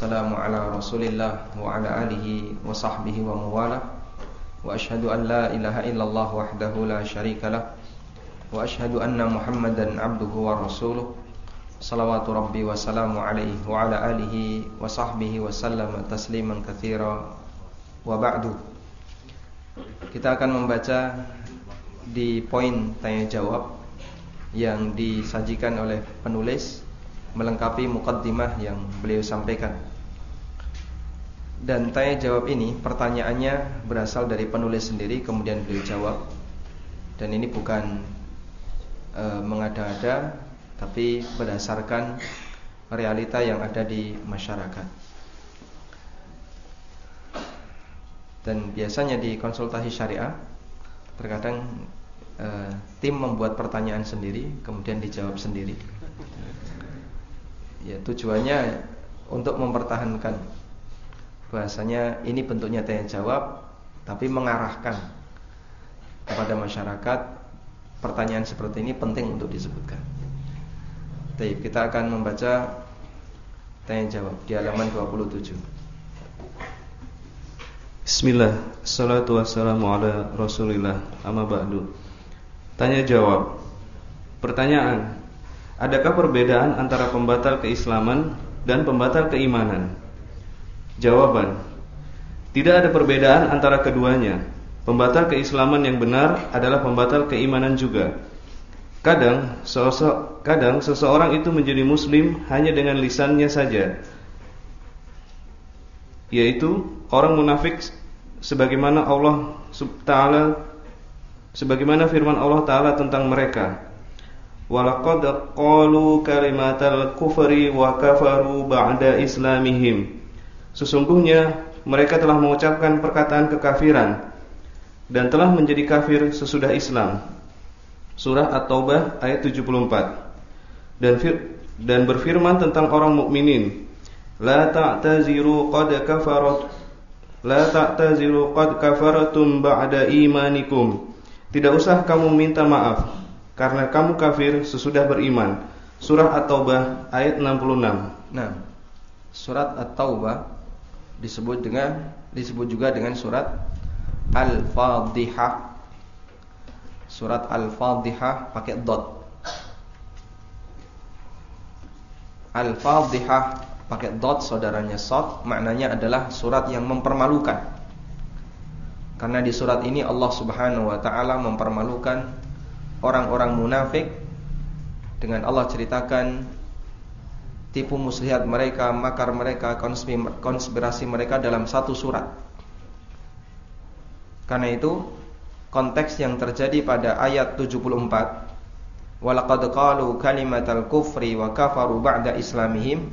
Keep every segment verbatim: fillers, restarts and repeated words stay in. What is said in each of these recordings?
wassalamu ala Rasulillah wa ala alihi wa sahbihi wa mawalah. Wa ashhadu an la ilaha illallah wahdahu la syarikalah. Wa ashhadu anna Muhammadan abduhu wa rasuluh. Salawatu rabbi wa salamu alaihi wa ala alihi wa sahbihi wa sallama tasliman katsira. Wa ba'du. Kita akan membaca di poin tanya jawab yang disajikan oleh penulis melengkapi muqaddimah yang beliau sampaikan. Dan tanya jawab ini pertanyaannya berasal dari penulis sendiri, kemudian beliau jawab. Dan ini bukan e, mengada-ada, tapi berdasarkan realita yang ada di masyarakat. Dan biasanya di konsultasi syariah terkadang e, tim membuat pertanyaan sendiri, kemudian dijawab sendiri. Ya, tujuannya untuk mempertahankan bahasanya ini bentuknya tanya jawab, tapi mengarahkan kepada masyarakat pertanyaan seperti ini penting untuk disebutkan. Baik, kita akan membaca tanya jawab di halaman dua puluh tujuh. Bismillah, salatu wassalamu ala Rasulillah, amma ba'du. Tanya jawab. Pertanyaan: adakah perbedaan antara pembatal keislaman dan pembatal keimanan? Jawaban: tidak ada perbedaan antara keduanya. Pembatal keislaman yang benar adalah pembatal keimanan juga. Kadang, sosok, kadang seseorang itu menjadi muslim hanya dengan lisannya saja, yaitu orang munafik, sebagaimana Allah Taala, sebagaimana firman Allah Taala tentang mereka. Walaqad qalu kalimatal kufri wa kafaru ba'da islamihim. Sesungguhnya mereka telah mengucapkan perkataan kekafiran dan telah menjadi kafir sesudah Islam. Surah At-Taubah ayat tujuh puluh empat. Dan fir, dan berfirman tentang orang mukminin, la ta'taziru qad kafarat la ta'taziru qad kafaratum ba'da imanikum. Tidak usah kamu minta maaf karena kamu kafir sesudah beriman. Surah At-Taubah ayat enam puluh enam. Nah, surat At-Taubah disebut dengan disebut juga dengan surat Al-Fadhihah. Surat Al-Fadhihah pakai dot. Al-Fadhihah pakai dot, saudaranya shad, maknanya adalah surat yang mempermalukan. Karena di surat ini Allah Subhanahu wa taala mempermalukan orang-orang munafik dengan Allah ceritakan tipu muslihat mereka, makar mereka, konspirasi mereka dalam satu surat. Karena itu konteks yang terjadi pada ayat tujuh puluh empat, walaqad qalu kalimatal kufri wa kafaru ba'da islamihim,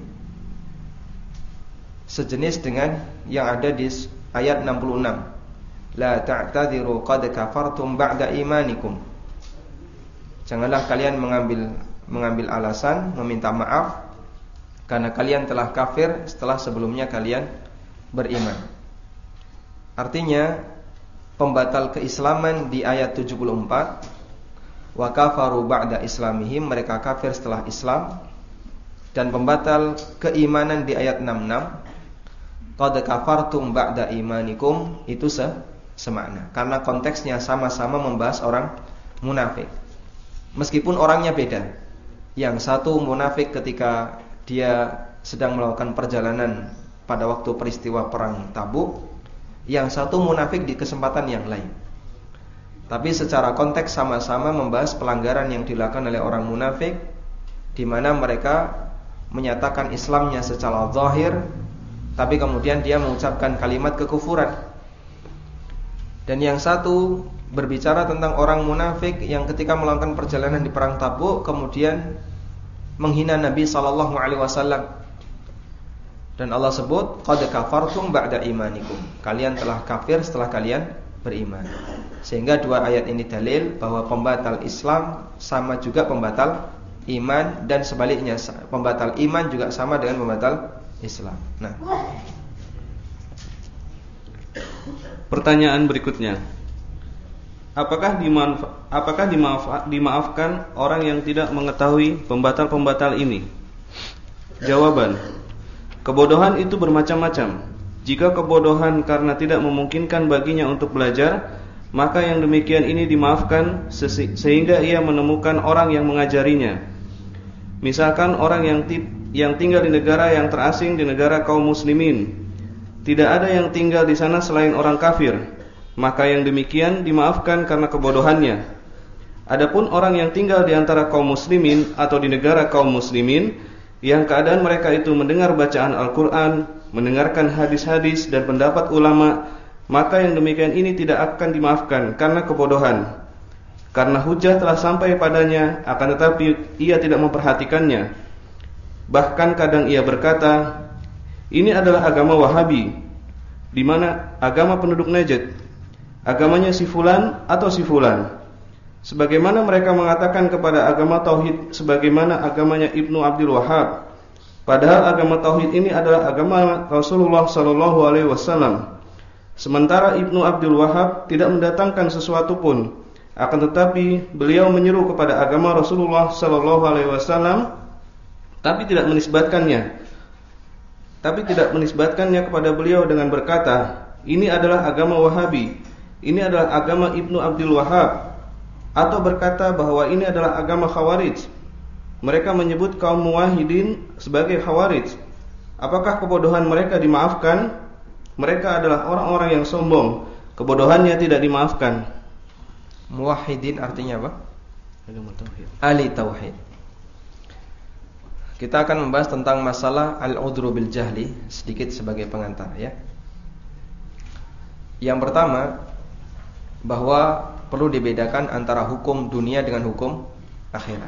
sejenis dengan yang ada di ayat enam puluh enam, la ta'tadiru qad kafartum ba'da imanikum. Janganlah kalian mengambil mengambil alasan, meminta maaf karena kalian telah kafir setelah sebelumnya kalian beriman. Artinya pembatal keislaman di ayat tujuh puluh empat, wa kafaru ba'da islamihim, mereka kafir setelah Islam. Dan pembatal keimanan di ayat enam puluh enam, qad kafartum ba'da imanikum, itu se semakna karena konteksnya sama-sama membahas orang munafik. Meskipun orangnya beda. Yang satu munafik ketika dia sedang melakukan perjalanan pada waktu peristiwa perang Tabuk, yang satu munafik di kesempatan yang lain. Tapi secara konteks sama-sama membahas pelanggaran yang dilakukan oleh orang munafik, di mana mereka menyatakan Islamnya secara zahir, tapi kemudian dia mengucapkan kalimat kekufuran. Dan yang satu berbicara tentang orang munafik yang ketika melakukan perjalanan di perang Tabuk kemudian menghina Nabi sallallahu alaihi wasallam. Dan Allah sebut qad kafartum ba'da imanikum, kalian telah kafir setelah kalian beriman. Sehingga dua ayat ini dalil bahwa pembatal Islam sama juga pembatal iman, dan sebaliknya pembatal iman juga sama dengan pembatal Islam. Nah, pertanyaan berikutnya, apakah dimaaf, apakah dimaaf, dimaafkan orang yang tidak mengetahui pembatal-pembatal ini? Jawaban: Kebodohan itu bermacam-macam. Jika kebodohan karena tidak memungkinkan baginya untuk belajar, maka yang demikian ini dimaafkan sehingga ia menemukan orang yang mengajarinya. Misalkan orang yang yang tinggal di negara yang terasing di negara kaum muslimin, tidak ada yang tinggal di sana selain orang kafir, maka yang demikian dimaafkan karena kebodohannya. Adapun orang yang tinggal di antara kaum muslimin atau di negara kaum muslimin, yang keadaan mereka itu mendengar bacaan Al-Quran, mendengarkan hadis-hadis dan pendapat ulama, maka yang demikian ini tidak akan dimaafkan karena kebodohan. Karena hujah telah sampai padanya, akan tetapi ia tidak memperhatikannya. Bahkan kadang ia berkata, ini adalah agama Wahabi, di mana agama penduduk Najd, agamanya si fulan atau si fulan. Sebagaimana mereka mengatakan kepada agama Tauhid sebagaimana agamanya Ibnu Abdul Wahhab. Padahal agama Tauhid ini adalah agama Rasulullah sallallahu alaihi wasallam. Sementara Ibnu Abdul Wahhab tidak mendatangkan sesuatu pun, akan tetapi beliau menyeru kepada agama Rasulullah sallallahu alaihi wasallam, tapi tidak menisbatkannya. Tapi tidak menisbatkannya kepada beliau dengan berkata, ini adalah agama Wahabi, ini adalah agama Ibnu Abdul Wahhab, atau berkata bahwa ini adalah agama Khawarij. Mereka menyebut kaum muwahhidin sebagai Khawarij. Apakah kebodohan mereka dimaafkan? Mereka adalah orang-orang yang sombong, kebodohannya tidak dimaafkan. Muwahhidin artinya apa? Agama tauhid. Ahli tauhid. Kita akan membahas tentang masalah al-udhru bil jahli sedikit sebagai pengantar ya. Yang pertama, bahwa perlu dibedakan antara hukum dunia dengan hukum akhirat.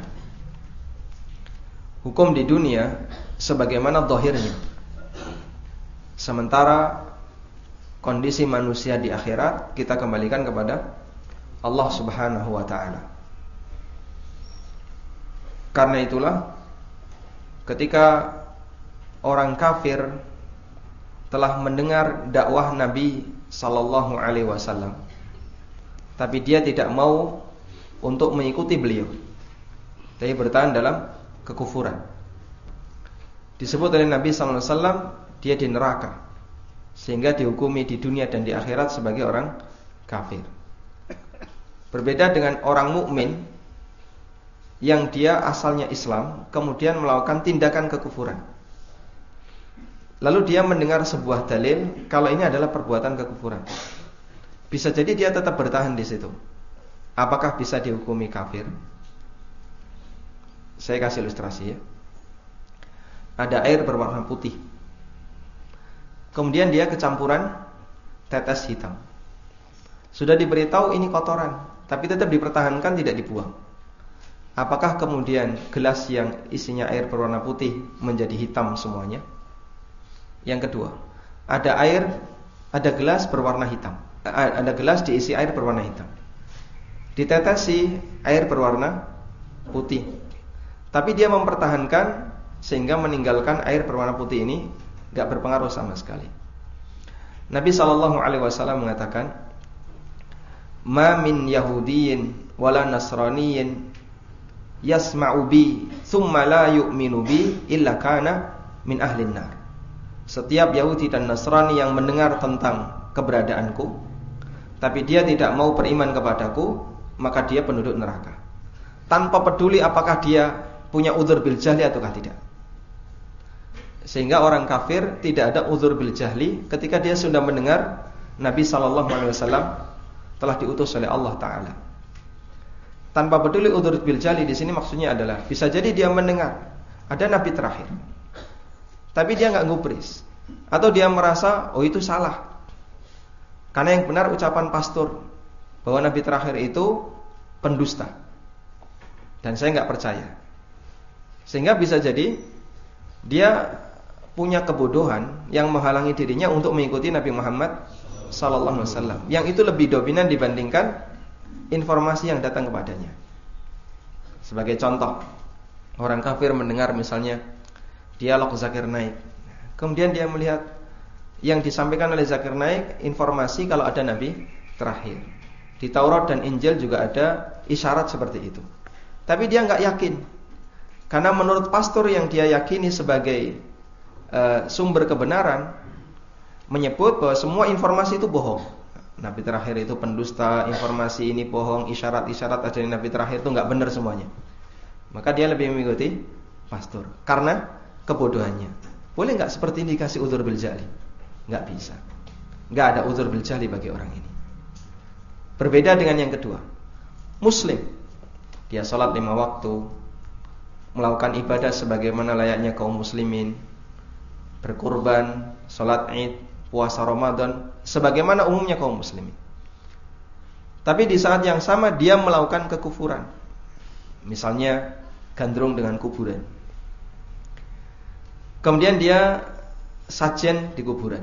Hukum di dunia sebagaimana zahirnya. Sementara kondisi manusia di akhirat kita kembalikan kepada Allah Subhanahu wa taala. Karena itulah ketika orang kafir telah mendengar dakwah Nabi sallallahu alaihi wasallam, tapi dia tidak mau untuk mengikuti beliau, tapi bertahan dalam kekufuran, disebut oleh Nabi sallallahu alaihi wasallam dia di neraka, sehingga dihukumi di dunia dan di akhirat sebagai orang kafir. Berbeda dengan orang mukmin yang dia asalnya Islam, kemudian melakukan tindakan kekufuran. Lalu dia mendengar sebuah dalil kalau ini adalah perbuatan kekufuran. Bisa jadi dia tetap bertahan di situ. Apakah bisa dihukumi kafir? Saya kasih ilustrasi ya. Ada air berwarna putih, kemudian dia kecampuran tetes hitam. Sudah diberitahu ini kotoran, tapi tetap dipertahankan, tidak dibuang. Apakah kemudian gelas yang isinya air berwarna putih menjadi hitam semuanya? Yang kedua, ada air, ada gelas berwarna hitam, ada gelas diisi air berwarna hitam, ditetesi air berwarna putih, tapi dia mempertahankan sehingga meninggalkan air berwarna putih ini gak berpengaruh sama sekali. Nabi shallallahu alaihi wasallam mengatakan, ma min Yahudiyin wala Nasraniyin yasma'u bi thumma la yu'minu bi illa kana min ahlin nar. Setiap Yahudi dan Nasrani yang mendengar tentang keberadaanku tapi dia tidak mau beriman kepadaku, maka dia penduduk neraka, tanpa peduli apakah dia punya udzur bil jahli ataukah tidak. Sehingga orang kafir tidak ada udzur bil jahli ketika dia sudah mendengar Nabi sallallahu alaihi wasallam telah diutus oleh Allah taala. Tanpa peduli udzur bil jahli di sini maksudnya adalah bisa jadi dia mendengar ada nabi terakhir, tapi dia enggak ngubris, atau dia merasa oh itu salah. Karena yang benar ucapan pastor bahwa nabi terakhir itu pendusta, dan saya enggak percaya. Sehingga bisa jadi dia punya kebodohan yang menghalangi dirinya untuk mengikuti Nabi Muhammad sallallahu alaihi wasallam, yang itu lebih dominan dibandingkan informasi yang datang kepadanya. Sebagai contoh, orang kafir mendengar misalnya dialog Zakir Naik, kemudian dia melihat yang disampaikan oleh Zakir Naik informasi kalau ada nabi terakhir. Di Taurat dan Injil juga ada isyarat seperti itu, tapi dia enggak yakin. Karena menurut pastor yang dia yakini sebagai uh, sumber kebenaran menyebut bahwa semua informasi itu bohong. Nabi terakhir itu pendusta, informasi ini bohong, isyarat-isyarat adanya Nabi terakhir itu nggak benar semuanya. Maka dia lebih mengikuti pastor karena kebodohannya. Boleh nggak seperti ini dikasih udzur bil jahli? Nggak bisa. Nggak ada udzur bil jahli bagi orang ini. Berbeda dengan yang kedua, Muslim, dia sholat lima waktu, melakukan ibadah sebagaimana layaknya kaum muslimin, berkurban, sholat Id, puasa Ramadan, sebagaimana umumnya kaum muslimin. Tapi di saat yang sama dia melakukan kekufuran, misalnya gandrung dengan kuburan. Kemudian dia sajen di kuburan.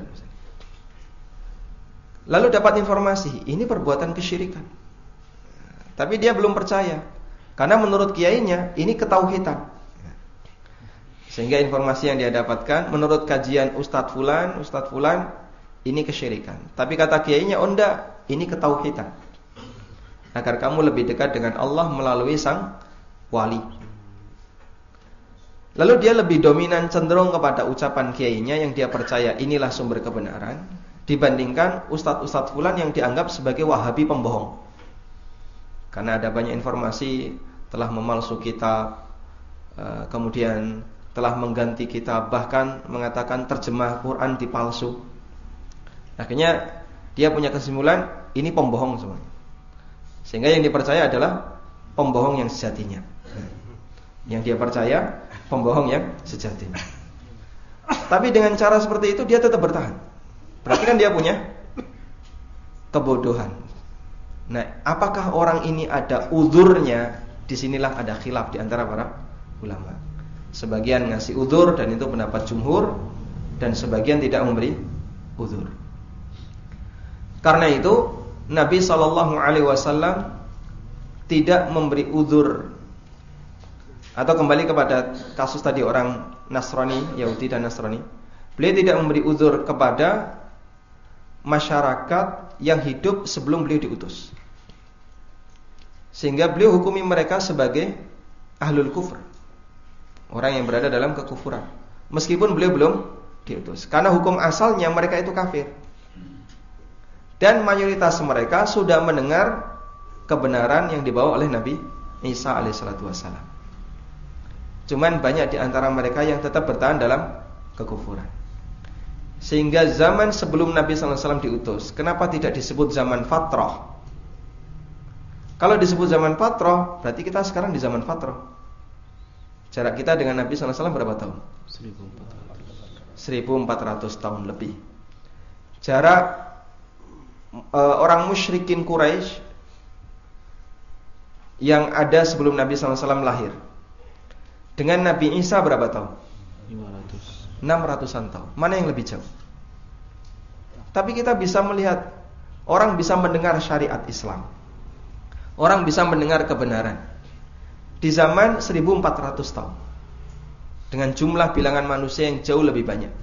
Lalu dapat informasi, ini perbuatan kesyirikan. Tapi dia belum percaya, karena menurut kiainya ini ketauhidan. Sehingga informasi yang dia dapatkan menurut kajian Ustadz Fulan, Ustadz Fulan, ini kesyirikan. Tapi kata kiainya, oh enggak, ini ketauhidan. Agar kamu lebih dekat dengan Allah melalui sang wali. Lalu dia lebih dominan cenderung kepada ucapan kiainya yang dia percaya inilah sumber kebenaran, dibandingkan ustadz-ustadz fulan yang dianggap sebagai wahabi pembohong. Karena ada banyak informasi telah memalsu kitab, kemudian telah mengganti kitab, bahkan mengatakan terjemah Quran dipalsu. Akhirnya dia punya kesimpulan ini pembohong semua. Sehingga yang dipercaya adalah pembohong yang sejatinya. Yang dia percaya pembohong yang sejatinya. Tapi dengan cara seperti itu dia tetap bertahan. Berarti kan dia punya kebodohan. Nah, apakah orang ini ada uzurnya? Disinilah ada khilaf di antara para ulama. Sebagian ngasih uzur dan itu pendapat jumhur, dan sebagian tidak memberi uzur. Karena itu Nabi shallallahu alaihi wasallam tidak memberi uzur. Atau kembali kepada kasus tadi orang Nasrani, Yahudi dan Nasrani, beliau tidak memberi uzur kepada masyarakat yang hidup sebelum beliau diutus, sehingga beliau hukumi mereka sebagai ahlul kufur, orang yang berada dalam kekufuran, meskipun beliau belum diutus. Karena hukum asalnya mereka itu kafir, dan mayoritas mereka sudah mendengar kebenaran yang dibawa oleh Nabi Isa alaihissalatu wassalam. Cuman banyak di antara mereka yang tetap bertahan dalam kekufuran. Sehingga zaman sebelum Nabi shallallahu alaihi wasallam diutus, kenapa tidak disebut zaman fatrah? Kalau disebut zaman fatrah, berarti kita sekarang di zaman fatrah. Jarak kita dengan Nabi shallallahu alaihi wasallam berapa tahun? seribu empat ratus tahun lebih. Jarak e, orang musyrikin Quraisy yang ada sebelum Nabi shallallahu alaihi wasallam lahir dengan Nabi Isa berapa tahun? enam ratusan tahun. Mana yang lebih jauh? Tapi kita bisa melihat, orang bisa mendengar syariat Islam, orang bisa mendengar kebenaran di zaman seribu empat ratus tahun, dengan jumlah bilangan manusia yang jauh lebih banyak,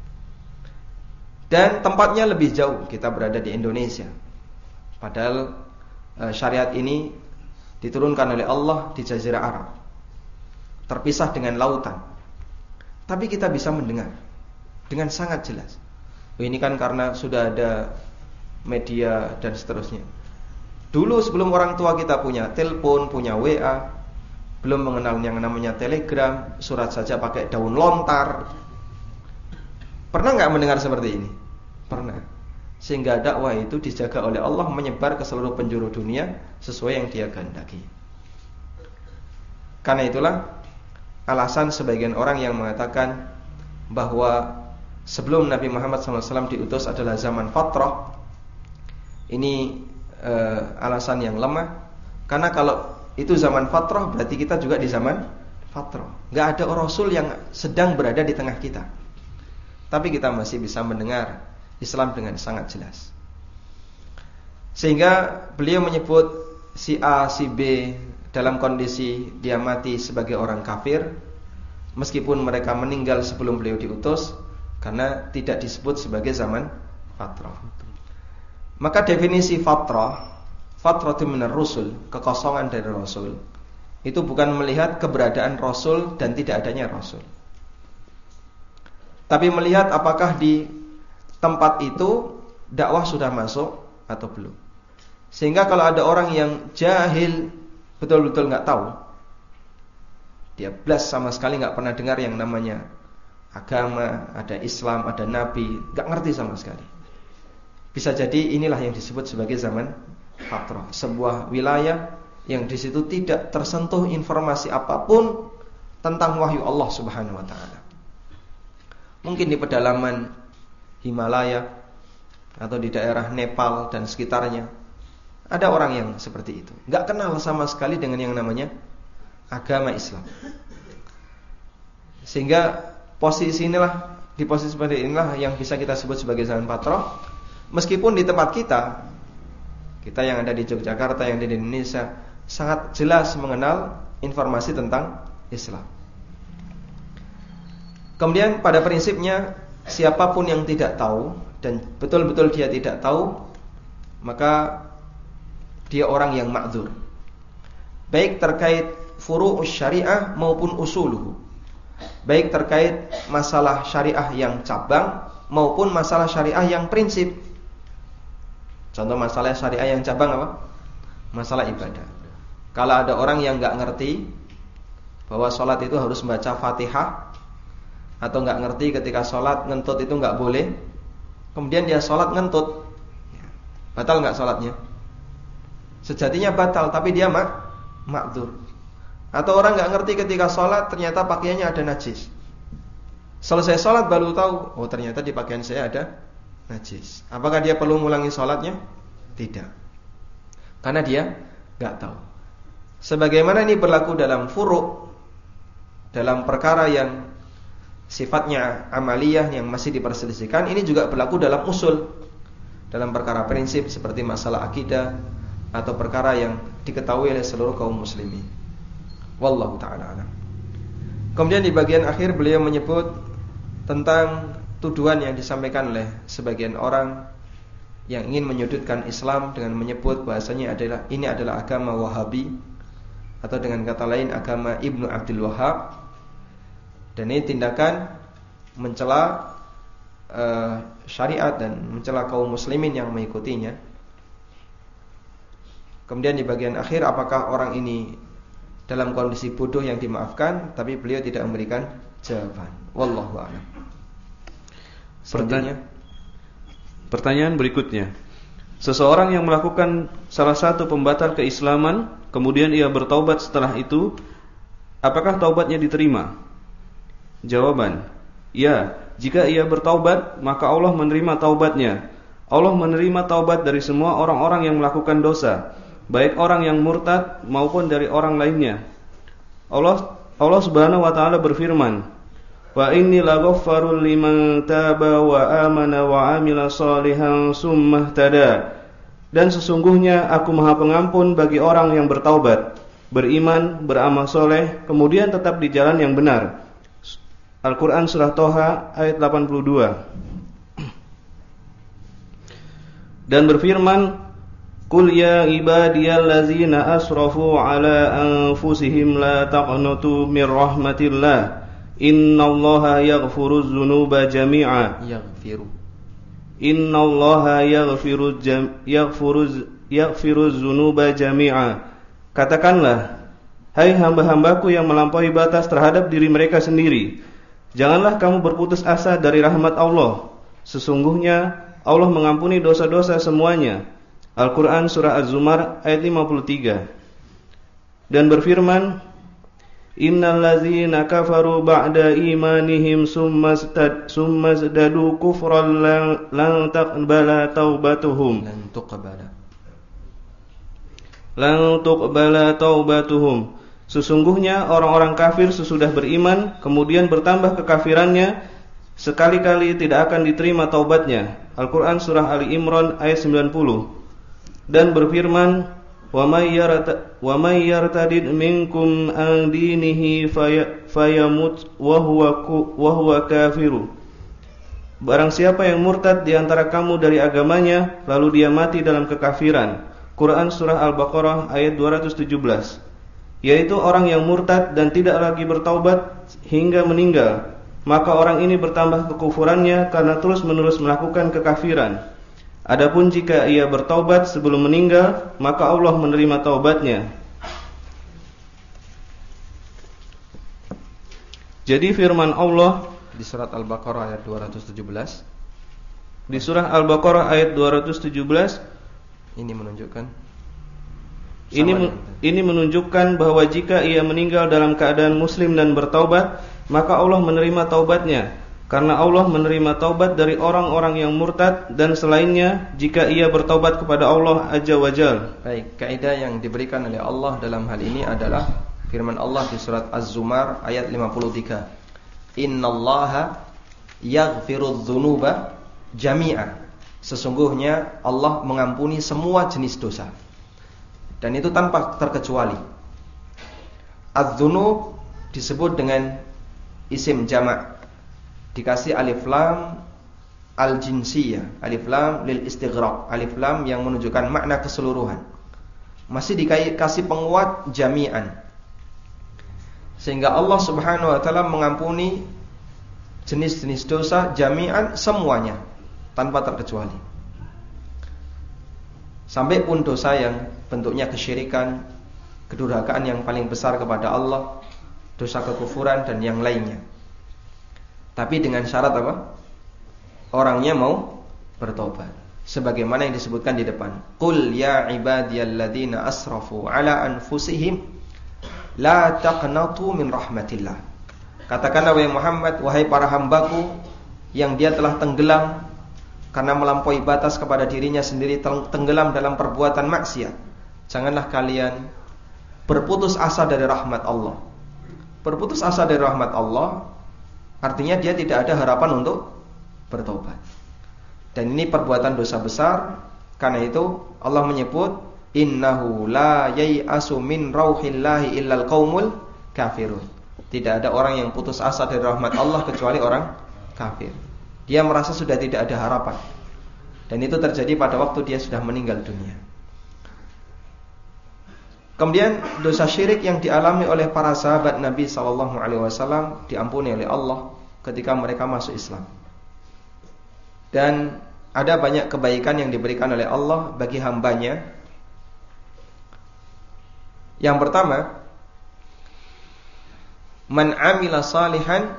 dan tempatnya lebih jauh. Kita berada di Indonesia, padahal syariat ini diturunkan oleh Allah di Jazirah Arab, terpisah dengan lautan. Tapi kita bisa mendengar dengan sangat jelas. Ini kan karena sudah ada media dan seterusnya. Dulu sebelum orang tua kita punya telepon, punya W A, belum mengenal yang namanya telegram, surat saja pakai daun lontar. Pernah nggak mendengar seperti ini? Pernah. Sehingga dakwah itu dijaga oleh Allah menyebar ke seluruh penjuru dunia sesuai yang Dia kehendaki. Karena itulah alasan sebagian orang yang mengatakan bahwa sebelum Nabi Muhammad shallallahu alaihi wasallam diutus adalah zaman fatrah. Ini e, alasan yang lemah. Karena kalau itu zaman fatrah, berarti kita juga di zaman fatrah. Gak ada Rasul yang sedang berada di tengah kita, tapi kita masih bisa mendengar Islam dengan sangat jelas. Sehingga beliau menyebut si A, si B dalam kondisi dia mati sebagai orang kafir, meskipun mereka meninggal sebelum beliau diutus, karena tidak disebut sebagai zaman fatrah. Maka definisi fatrah, fatratu minar rusul, kekosongan dari Rasul, itu bukan melihat keberadaan Rasul dan tidak adanya Rasul. tapi melihat apakah di tempat itu dakwah sudah masuk atau belum. Sehingga kalau ada orang yang jahil, betul-betul nggak tahu, dia blas sama sekali nggak pernah dengar yang namanya agama, ada Islam, ada Nabi, nggak ngerti sama sekali. Bisa jadi inilah yang disebut sebagai zaman fatrah, sebuah wilayah yang di situ tidak tersentuh informasi apapun tentang wahyu Allah Subhanahu wa taala. Mungkin di pedalaman Himalaya atau di daerah Nepal dan sekitarnya ada orang yang seperti itu, nggak kenal sama sekali dengan yang namanya agama Islam. Sehingga posisi inilah, di posisi seperti inilah yang bisa kita sebut sebagai zaman fatrah. Meskipun di tempat kita, kita yang ada di Yogyakarta, yang ada di Indonesia, sangat jelas mengenal informasi tentang Islam. Kemudian pada prinsipnya, siapapun yang tidak tahu dan betul-betul dia tidak tahu, maka dia orang yang ma'dzur, baik terkait furu'us syariah maupun usuluhu, baik terkait masalah syariah yang cabang maupun masalah syariah yang prinsip. Contoh masalah syariah yang cabang apa? Masalah ibadah. Kalau ada orang yang nggak ngerti bahwa sholat itu harus baca Fatihah, atau nggak ngerti ketika sholat ngentut itu nggak boleh, kemudian dia sholat ngentut, batal nggak sholatnya? Sejatinya batal, tapi dia mak makdzur. Atau orang nggak ngerti ketika sholat ternyata pakaiannya ada najis. Selesai sholat baru tahu, oh ternyata di pakaian saya ada najis. Apakah dia perlu mengulangi sholatnya? Tidak, karena dia nggak tahu. Sebagaimana ini berlaku dalam furu', dalam perkara yang sifatnya amaliyah yang masih diperselisihkan, ini juga berlaku dalam usul, dalam perkara prinsip seperti masalah akidah atau perkara yang diketahui oleh seluruh kaum muslimin. Wallahu ta'ala alam. Kemudian di bagian akhir beliau menyebut tentang tuduhan yang disampaikan oleh sebagian orang yang ingin menyudutkan Islam dengan menyebut bahasanya adalah ini adalah agama Wahabi, atau dengan kata lain agama Ibnu Abdul Wahhab. Dan ini tindakan mencela uh, syariat dan mencela kaum muslimin yang mengikutinya. Kemudian di bagian akhir, apakah orang ini dalam kondisi bodoh yang dimaafkan? Tapi beliau tidak memberikan jawaban. Wallahu a'lam. Pertanyaan, pertanyaan berikutnya. Seseorang yang melakukan salah satu pembatal keislaman, kemudian ia bertaubat setelah itu, apakah taubatnya diterima? Jawaban, ya, jika ia bertaubat, maka Allah menerima taubatnya. Allah menerima taubat dari semua orang-orang yang melakukan dosa, baik orang yang murtad maupun dari orang lainnya. Allah Allah Subhanahu wa taala berfirman, "Wa inni laghaffarul liman taba wa amana wa amila shalihan tsumma ihtada." Dan sesungguhnya aku Maha Pengampun bagi orang yang bertaubat, beriman, beramal soleh, kemudian tetap di jalan yang benar. Al-Quran Surah Toha ayat delapan puluh dua. Dan berfirman, Qul ya ibadiyallazina asrafu ala anfusihim la taqnatu min rahmatillah innallaha yaghfiruz dzunuba jami'a. Yaghfiru. Innallaha yaghfiruz jam yaghfiruz yaghfiruz dzunuba jami'a. Katakanlah, hai hamba-hambaku yang melampaui batas terhadap diri mereka sendiri, janganlah kamu berputus asa dari rahmat Allah. Sesungguhnya Allah mengampuni dosa-dosa semuanya. Al-Quran Surah Az-Zumar ayat lima puluh tiga. Dan berfirman, Innal ladzina kafaru ba'da imanihim summa zdadu kufran lan taqbala taubatuhum. Lan tuqbala. Lan tuqbala taubatuhum. Sesungguhnya orang-orang kafir sesudah beriman kemudian bertambah kekafirannya, sekali-kali tidak akan diterima taubatnya. Al-Quran Surah Ali Imran ayat sembilan puluh. Dan berfirman, wa may yartadid minkum an dinihi fayamut wa huwa wa huwa kafiru. Barang siapa yang murtad di antara kamu dari agamanya lalu dia mati dalam kekafiran. Quran Surah Al-Baqarah ayat dua ratus tujuh belas. Yaitu orang yang murtad dan tidak lagi bertaubat hingga meninggal, maka orang ini bertambah kekufurannya karena terus-menerus melakukan kekafiran. Adapun jika ia bertaubat sebelum meninggal, maka Allah menerima taubatnya. Jadi firman Allah di surat Al-Baqarah ayat dua ratus tujuh belas. Di surah Al-Baqarah ayat dua ratus tujuh belas ini menunjukkan ini ini menunjukkan bahwa jika ia meninggal dalam keadaan muslim dan bertaubat, maka Allah menerima taubatnya, karena Allah menerima taubat dari orang-orang yang murtad dan selainnya jika ia bertaubat kepada Allah Azza wa Jalla. Baik, kaidah yang diberikan oleh Allah dalam hal ini adalah firman Allah di surat Az-Zumar ayat lima puluh tiga. Innallaha yaghfirudz dzunuba jami'a. Sesungguhnya Allah mengampuni semua jenis dosa. Dan itu tanpa terkecuali. Az-dzunub disebut dengan isim jamak, dikasih alif lam al-jinsiyah, alif lam lil istighraq, alif lam yang menunjukkan makna keseluruhan. Masih dikasih penguat jami'an, sehingga Allah Subhanahu wa taala mengampuni jenis-jenis dosa jami'an, semuanya tanpa terkecuali. Sampai pun dosa yang bentuknya kesyirikan, kedurhakaan yang paling besar kepada Allah, dosa kekufuran dan yang lainnya. Tapi dengan syarat apa? Orangnya mau bertobat. Sebagaimana yang disebutkan di depan. Qul ya ibadiyalladzina asrafu ala anfusihim la taqnatu min rahmatillah. Katakanlah wahai Muhammad, wahai para hambaku yang dia telah tenggelam karena melampaui batas kepada dirinya sendiri, tenggelam dalam perbuatan maksiat, janganlah kalian berputus asa dari rahmat Allah. Berputus asa dari rahmat Allah artinya dia tidak ada harapan untuk bertobat. Dan ini perbuatan dosa besar. Karena itu Allah menyebut innahu la yai'asu min rauhillahi illal qaumul kafirun. Tidak ada orang yang putus asa dari rahmat Allah kecuali orang kafir. Dia merasa sudah tidak ada harapan. Dan itu terjadi pada waktu dia sudah meninggal dunia. Kemudian dosa syirik yang dialami oleh para sahabat Nabi sallallahu alaihi wasallam diampuni oleh Allah ketika mereka masuk Islam. Dan ada banyak kebaikan yang diberikan oleh Allah bagi hambanya. Yang pertama, man amila salihan,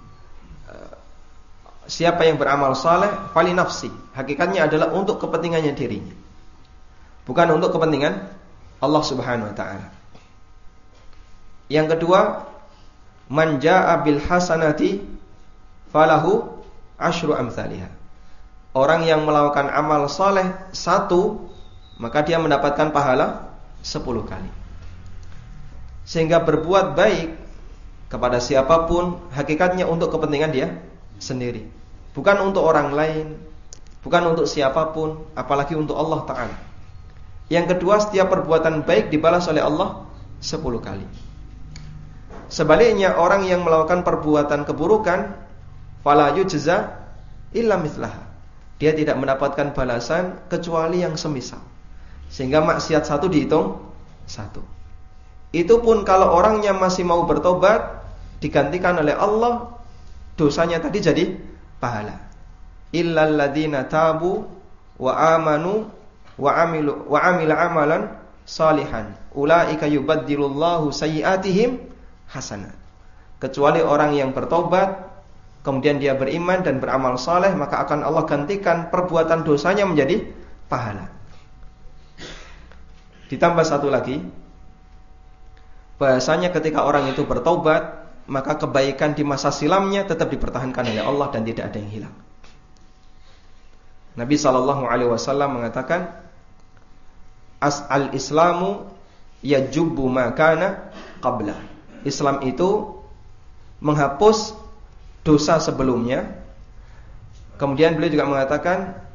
siapa yang beramal saleh fali nafsi, hakikatnya adalah untuk kepentingannya dirinya, bukan untuk kepentingan Allah Subhanahu wa taala. Yang kedua, man jaa bil hasanati falahu asyru amsalihha. Orang yang melakukan amal saleh satu, maka dia mendapatkan pahala sepuluh kali. Sehingga berbuat baik kepada siapapun hakikatnya untuk kepentingan dia sendiri, bukan untuk orang lain, bukan untuk siapapun, apalagi untuk Allah Ta'ala. Yang kedua, setiap perbuatan baik dibalas oleh Allah sepuluh kali. Sebaliknya, orang yang melakukan perbuatan keburukan fala yujza illa mithlaha, dia tidak mendapatkan balasan kecuali yang semisal. Sehingga maksiat satu dihitung satu. Itu pun kalau orangnya masih mau bertobat, digantikan oleh Allah dosanya tadi jadi pahala. Illal ladzina tabu wa amanu wa amilu wa amila amalan salihan ulaika yubaddilullahu sayyiatihim hasanat. Kecuali orang yang bertobat, kemudian dia beriman dan beramal saleh, maka akan Allah gantikan perbuatan dosanya menjadi pahala. Ditambah satu lagi, bahasanya ketika orang itu bertobat, maka kebaikan di masa silamnya tetap dipertahankan oleh Allah dan tidak ada yang hilang. Nabi sallallahu alaihi wasallam mengatakan, As'al Islamu yajubbu ma kana qabla. Islam itu menghapus dosa sebelumnya. Kemudian beliau juga mengatakan,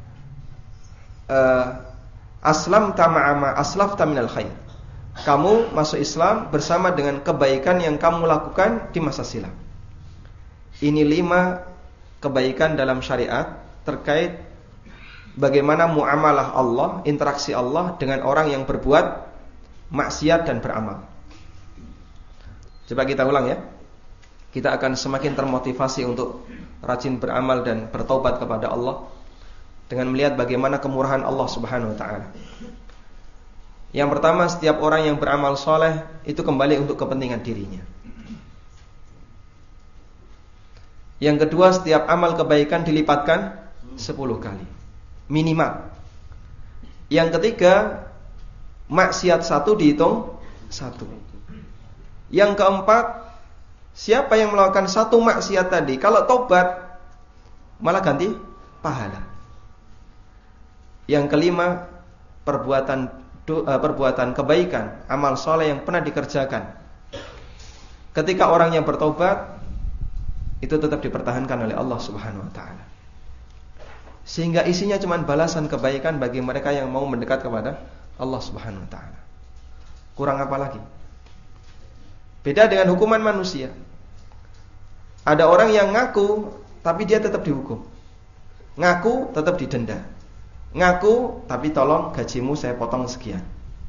Aslam tama'ama aslafta minal khair. Kamu masuk Islam bersama dengan kebaikan yang kamu lakukan di masa silam. Ini lima kebaikan dalam syariat terkait bagaimana muamalah Allah, interaksi Allah dengan orang yang berbuat maksiat dan beramal. Coba kita ulang ya. kita akan semakin termotivasi untuk rajin beramal dan bertobat kepada Allah dengan melihat bagaimana kemurahan Allah Subhanahu wa taala. Yang pertama, setiap orang yang beramal soleh itu kembali untuk kepentingan dirinya. Yang kedua, setiap amal kebaikan dilipatkan sepuluh kali minimal. Yang ketiga, maksiat satu dihitung satu. Yang keempat, siapa yang melakukan satu maksiat tadi, kalau tobat malah ganti pahala. Yang kelima, perbuatan do, uh, perbuatan kebaikan, amal soleh yang pernah dikerjakan. Ketika orang yang bertobat, itu tetap dipertahankan oleh Allah Subhanahu wa taala. Sehingga isinya cuma balasan kebaikan bagi mereka yang mau mendekat kepada Allah Subhanahu wa taala. Kurang apa lagi? Beda dengan hukuman manusia. Ada orang yang ngaku tapi dia tetap dihukum. Ngaku tetap didenda. Ngaku tapi tolong gajimu saya potong sekian.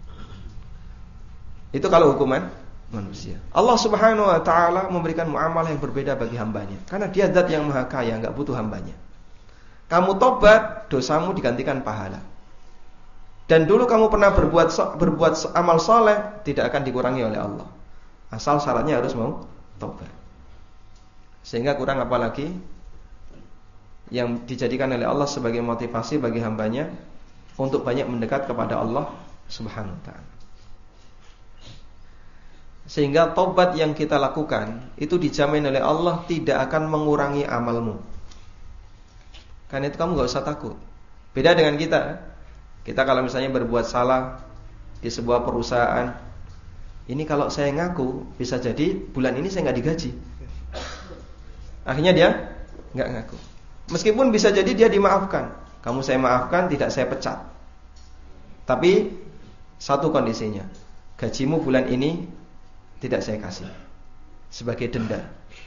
Itu kalau hukuman manusia. Allah Subhanahu wa taala memberikan muamalah yang berbeda bagi hambanya, karena dia zat yang maha kaya, enggak butuh hambanya. Kamu tobat, dosamu digantikan pahala. Dan dulu kamu pernah berbuat berbuat amal soleh, tidak akan dikurangi oleh Allah. Asal syaratnya harus mau tobat. Sehingga kurang apa lagi yang dijadikan oleh Allah sebagai motivasi bagi hambanya untuk banyak mendekat kepada Allah Subhanahu wa taala. Sehingga tobat yang kita lakukan itu dijamin oleh Allah tidak akan mengurangi amalmu. Karena itu kamu gak usah takut. Beda dengan kita. Kita kalau misalnya berbuat salah di sebuah perusahaan, ini kalau saya ngaku, bisa jadi bulan ini saya gak digaji. Akhirnya dia gak ngaku. Meskipun bisa jadi dia dimaafkan. Kamu saya maafkan, tidak saya pecat. Tapi satu kondisinya, gajimu bulan ini tidak saya kasih sebagai denda.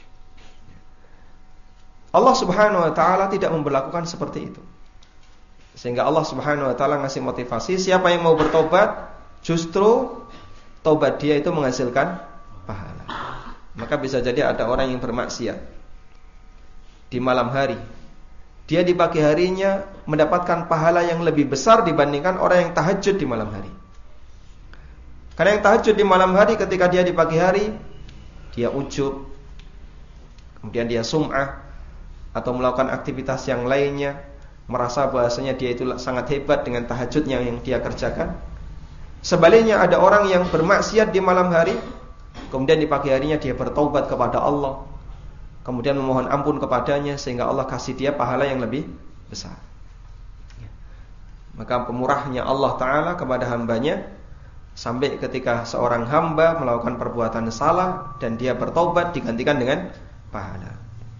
Allah Subhanahu wa taala tidak memberlakukan seperti itu. Sehingga Allah Subhanahu wa taala ngasih motivasi, siapa yang mau bertobat, justru tobat dia itu menghasilkan pahala. Maka bisa jadi ada orang yang bermaksiat di malam hari, dia di pagi harinya mendapatkan pahala yang lebih besar dibandingkan orang yang tahajud di malam hari. Karena yang tahajud di malam hari, ketika dia di pagi hari, dia ujub, kemudian dia sum'ah, atau melakukan aktivitas yang lainnya, merasa bahasanya dia itu sangat hebat dengan tahajudnya yang dia kerjakan. Sebaliknya ada orang yang bermaksiat di malam hari, kemudian di pagi harinya dia bertaubat kepada Allah, kemudian memohon ampun kepadanya, sehingga Allah kasih dia pahala yang lebih besar. Maka pemurahnya Allah Ta'ala kepada hambanya, sampai ketika seorang hamba melakukan perbuatan salah dan dia bertaubat, digantikan dengan pahala.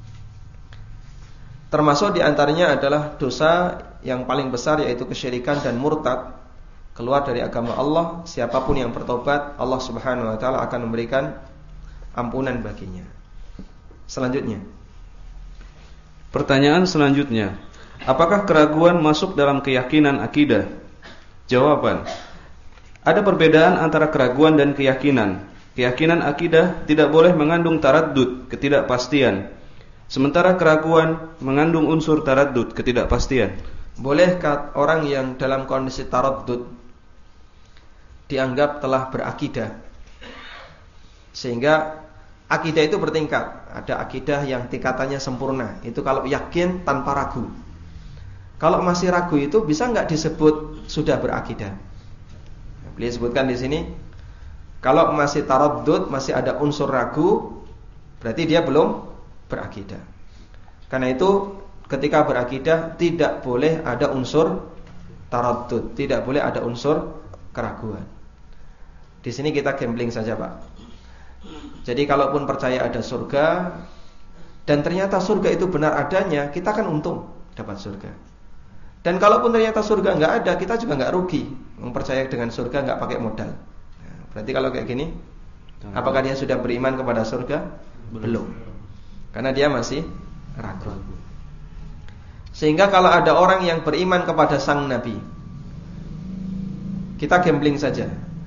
Termasuk diantaranya adalah dosa yang paling besar, yaitu kesyirikan dan murtad, keluar dari agama Allah. Siapapun yang bertobat, Allah Subhanahu wa taala akan memberikan ampunan baginya. Selanjutnya, pertanyaan selanjutnya, apakah keraguan masuk dalam keyakinan akidah? Jawaban, ada perbedaan antara keraguan dan keyakinan. Keyakinan akidah tidak boleh mengandung taraddud, ketidakpastian. Sementara keraguan mengandung unsur taraddud, ketidakpastian. Bolehkah orang yang dalam kondisi taraddud dianggap telah berakidah? Sehingga akidah itu bertingkat. Ada akidah yang tingkatannya sempurna, itu kalau yakin tanpa ragu. Kalau masih ragu itu bisa enggak disebut sudah berakidah? Beliau sebutkan di sini, kalau masih taraddud, masih ada unsur ragu, berarti dia belum berakidah. Karena itu ketika berakidah tidak boleh ada unsur taraddud, tidak boleh ada unsur keraguan. Di sini kita gambling saja, Pak. Jadi kalaupun percaya ada surga dan ternyata surga itu benar adanya, kita kan untung dapat surga. Dan kalaupun ternyata surga enggak ada, kita juga enggak rugi. Mempercayai dengan surga enggak pakai modal. Nah, berarti kalau kayak gini, apakah dia sudah beriman kepada surga? Belum. Karena dia masih ragu. Sehingga kalau ada orang yang beriman kepada sang nabi, kita gambling saja.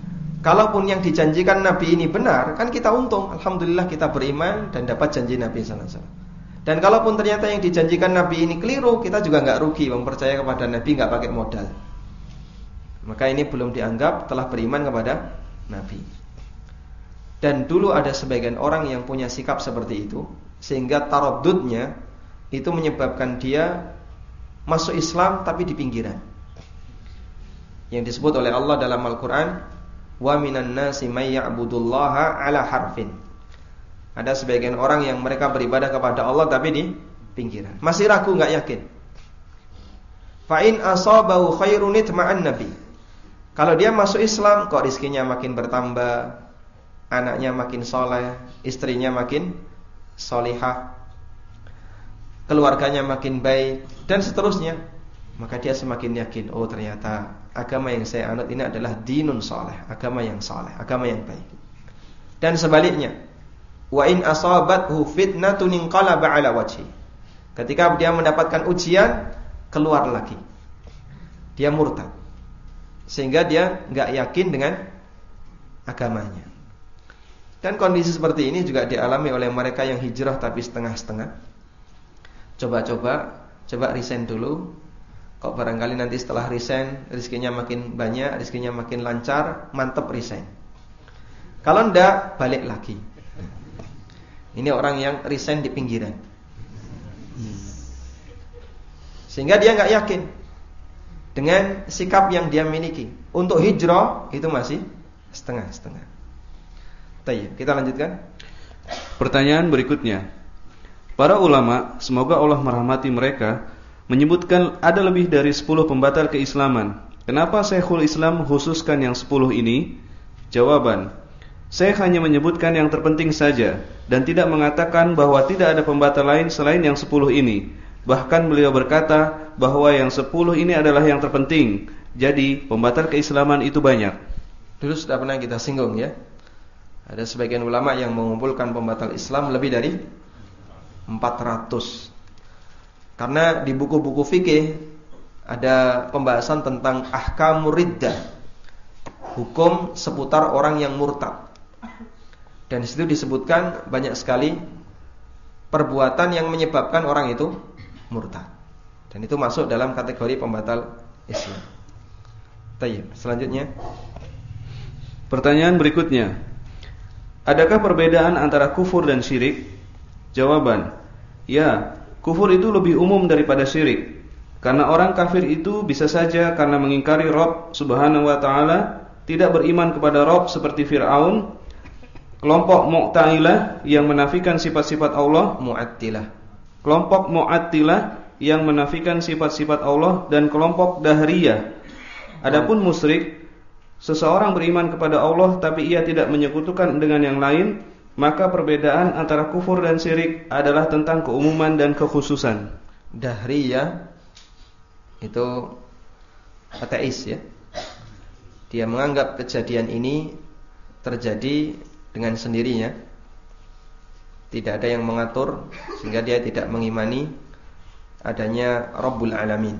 Kalaupun yang dijanjikan Nabi ini benar, kan kita untung. Alhamdulillah kita beriman dan dapat janji Nabi sallallahu alaihi wasallam. Dan kalaupun ternyata yang dijanjikan Nabi ini keliru, kita juga nggak rugi mempercaya kepada Nabi nggak pakai modal. Maka ini belum dianggap telah beriman kepada Nabi. Dan dulu ada sebagian orang yang punya sikap seperti itu, sehingga taraddudnya itu menyebabkan dia masuk Islam tapi di pinggiran. Yang disebut oleh Allah dalam Al-Quran, wa minan nasi may ya'budullaha ala harfin. Ada sebagian orang yang mereka beribadah kepada Allah tapi di pinggiran, masih ragu, nggak yakin. Fa in asabahu khairun itma'an nabi. Kalau dia masuk Islam, kok rizkinya makin bertambah, anaknya makin soleh, istrinya makin solihah, keluarganya makin baik, dan seterusnya, maka dia semakin yakin, oh ternyata agama yang saya anut ini adalah dinun soleh, agama yang soleh, agama yang baik. Dan sebaliknya, wa in asabathu fitnatun inqalaba ala wajhi. Ketika dia mendapatkan ujian, keluar lagi, dia murtad, sehingga dia nggak yakin dengan agamanya. Dan kondisi seperti ini juga dialami oleh mereka yang hijrah tapi setengah-setengah. Coba-coba, coba resign dulu. Kok barangkali nanti setelah resign rezekinya makin banyak, rezekinya makin lancar, mantep resign. Kalau enggak, balik lagi. Ini orang yang resign di pinggiran, sehingga dia nggak yakin dengan sikap yang dia miliki. Untuk hijrah itu masih setengah-setengah. Baik, kita lanjutkan. Pertanyaan berikutnya. Para ulama, semoga Allah merahmati mereka, menyebutkan ada lebih dari sepuluh pembatal keislaman. Kenapa Syekhul Islam khususkan yang sepuluh ini? Jawaban, Syekh hanya menyebutkan yang terpenting saja dan tidak mengatakan bahwa tidak ada pembatal lain selain yang sepuluh ini. Bahkan beliau berkata bahwa yang sepuluh ini adalah yang terpenting. Jadi pembatal keislaman itu banyak. Dulu sudah pernah kita singgung ya. Ada sebagian ulama yang mengumpulkan pembatal Islam lebih dari empat ratus. Karena di buku-buku fikih ada pembahasan tentang ahkamur riddah, hukum seputar orang yang murtad. Dan di situ disebutkan banyak sekali perbuatan yang menyebabkan orang itu murtad. Dan itu masuk dalam kategori pembatal Islam. Baik, selanjutnya. Pertanyaan berikutnya. Adakah perbedaan antara kufur dan syirik? Jawaban, ya, kufur itu lebih umum daripada syirik. Karena orang kafir itu bisa saja karena mengingkari Rabb Subhanahu wa taala, tidak beriman kepada Rabb seperti Fir'aun, kelompok Mu'tazilah yang menafikan sifat-sifat Allah, Mu'attilah. Kelompok Mu'attilah yang menafikan sifat-sifat Allah, dan kelompok Dahriyah. Adapun musyrik, seseorang beriman kepada Allah tapi ia tidak menyekutukan dengan yang lain, maka perbedaan antara kufur dan syirik adalah tentang keumuman dan kekhususan. Dahriyah itu ateis ya. Dia menganggap kejadian ini terjadi dengan sendirinya, tidak ada yang mengatur, sehingga dia tidak mengimani adanya Rabbul Alamin.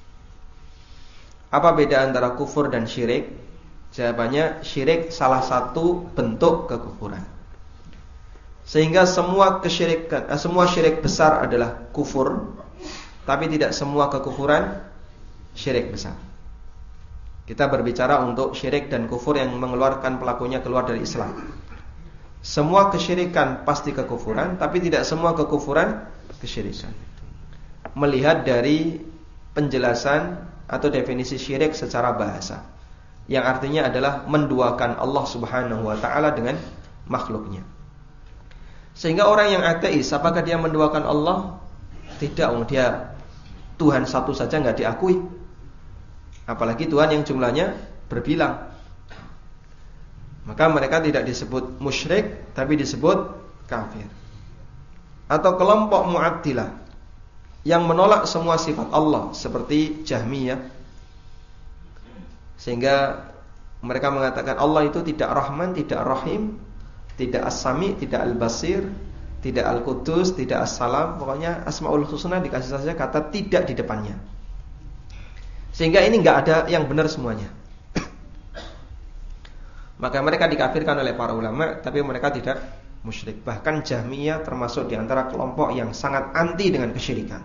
Apa beda antara kufur dan syirik? Jawabannya, syirik salah satu bentuk kekufuran. Sehingga semua kesyirikan, eh, semua syirik besar adalah kufur, tapi tidak semua kekufuran syirik besar. Kita berbicara untuk syirik dan kufur yang mengeluarkan pelakunya keluar dari Islam. Semua kesyirikan pasti kekufuran, tapi tidak semua kekufuran kesyirikan. Melihat dari penjelasan atau definisi syirik secara bahasa, yang artinya adalah menduakan Allah Subhanahu wa taala dengan makhluknya. Sehingga orang yang ateis, apakah dia menduakan Allah? Tidak, dia Tuhan satu saja nggak diakui. Apalagi Tuhan yang jumlahnya berbilang. Maka mereka tidak disebut musyrik, tapi disebut kafir. Atau kelompok Mu'attilah yang menolak semua sifat Allah, seperti Jahmiyah. Sehingga mereka mengatakan Allah itu tidak Rahman, tidak Rahim, tidak As-Sami, tidak Al-Basir, tidak Al-Qudus, tidak As-Salam. Pokoknya Asmaul Husna dikasih saja kata tidak di depannya. Sehingga ini enggak ada yang benar semuanya. Maka mereka dikafirkan oleh para ulama, tapi mereka tidak musyrik. Bahkan Jahmiyah termasuk di antara kelompok yang sangat anti dengan kesyirikan.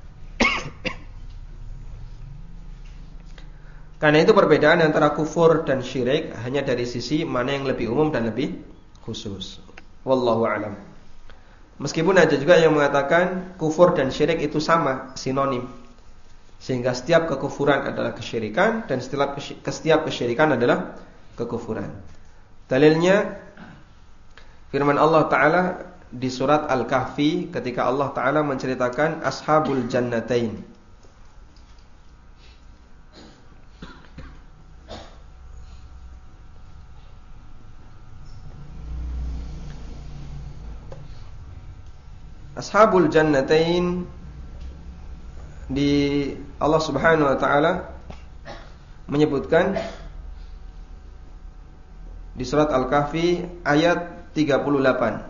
Karena itu perbedaan antara kufur dan syirik hanya dari sisi mana yang lebih umum dan lebih khusus. Wallahu a'lam. Meskipun ada juga yang mengatakan kufur dan syirik itu sama, sinonim. Sehingga setiap kekufuran adalah kesyirikan dan setiap setiap kesyirikan adalah kekufuran. Dalilnya firman Allah Ta'ala di surat Al-Kahfi ketika Allah Ta'ala menceritakan Ashabul Jannatain. Ashabul Jannatain di Allah Subhanahu wa taala menyebutkan di surat Al-Kahfi ayat tiga puluh delapan.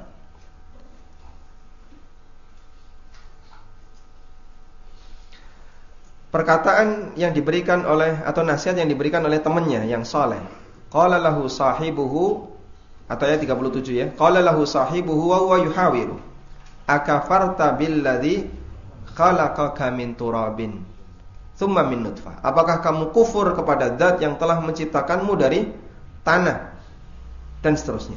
Perkataan yang diberikan oleh atau nasihat yang diberikan oleh temannya yang saleh. Qala lahu sahibuhu, atau ayat tiga puluh tujuh ya. Qala lahu sahibuhu wa huwa yuhawiru akafarta billadzi khalaqaka min turabin tsumma min nutfah. Apakah kamu kufur kepada zat yang telah menciptakanmu dari tanah, dan seterusnya.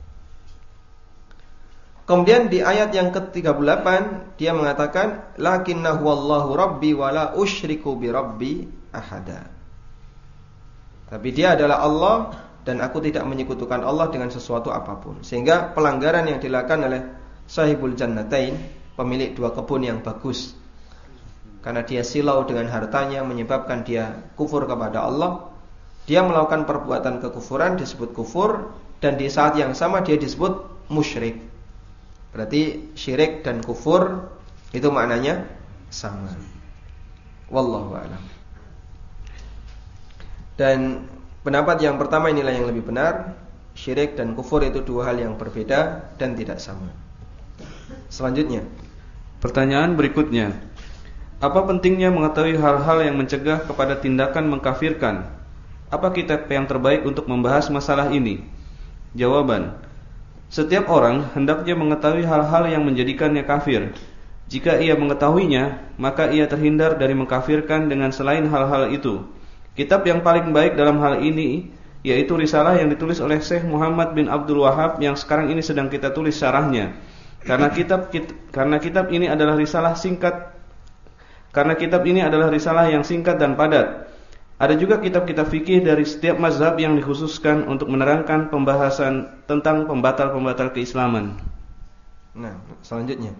Kemudian di ayat yang ke tiga puluh delapan dia mengatakan lakinnahu wallahu rabbi wala usyriku bi rabbi ahada. Tapi dia adalah Allah dan aku tidak menyekutukan Allah dengan sesuatu apapun. Sehingga pelanggaran yang dilakukan oleh Sahibul Jannatain, pemilik dua kebun yang bagus, karena dia silau dengan hartanya menyebabkan dia kufur kepada Allah. Dia melakukan perbuatan kekufuran disebut kufur, dan di saat yang sama dia disebut musyrik. Berarti syirik dan kufur itu maknanya sama. Wallahu a'lam. Dan pendapat yang pertama inilah yang lebih benar. Syirik dan kufur itu dua hal yang berbeda dan tidak sama. Selanjutnya, pertanyaan berikutnya, apa pentingnya mengetahui hal-hal yang mencegah kepada tindakan mengkafirkan? Apa kitab yang terbaik untuk membahas masalah ini? Jawaban, setiap orang hendaknya mengetahui hal-hal yang menjadikannya kafir. Jika ia mengetahuinya, maka ia terhindar dari mengkafirkan dengan selain hal-hal itu. Kitab yang paling baik dalam hal ini yaitu risalah yang ditulis oleh Syekh Muhammad bin Abdul Wahhab yang sekarang ini sedang kita tulis syarahnya. Karena kitab karena kitab ini adalah risalah singkat. Karena kitab ini adalah risalah yang singkat dan padat. Ada juga kitab-kitab fikih dari setiap mazhab yang dikhususkan untuk menerangkan pembahasan tentang pembatal-pembatal keislaman. Nah, selanjutnya.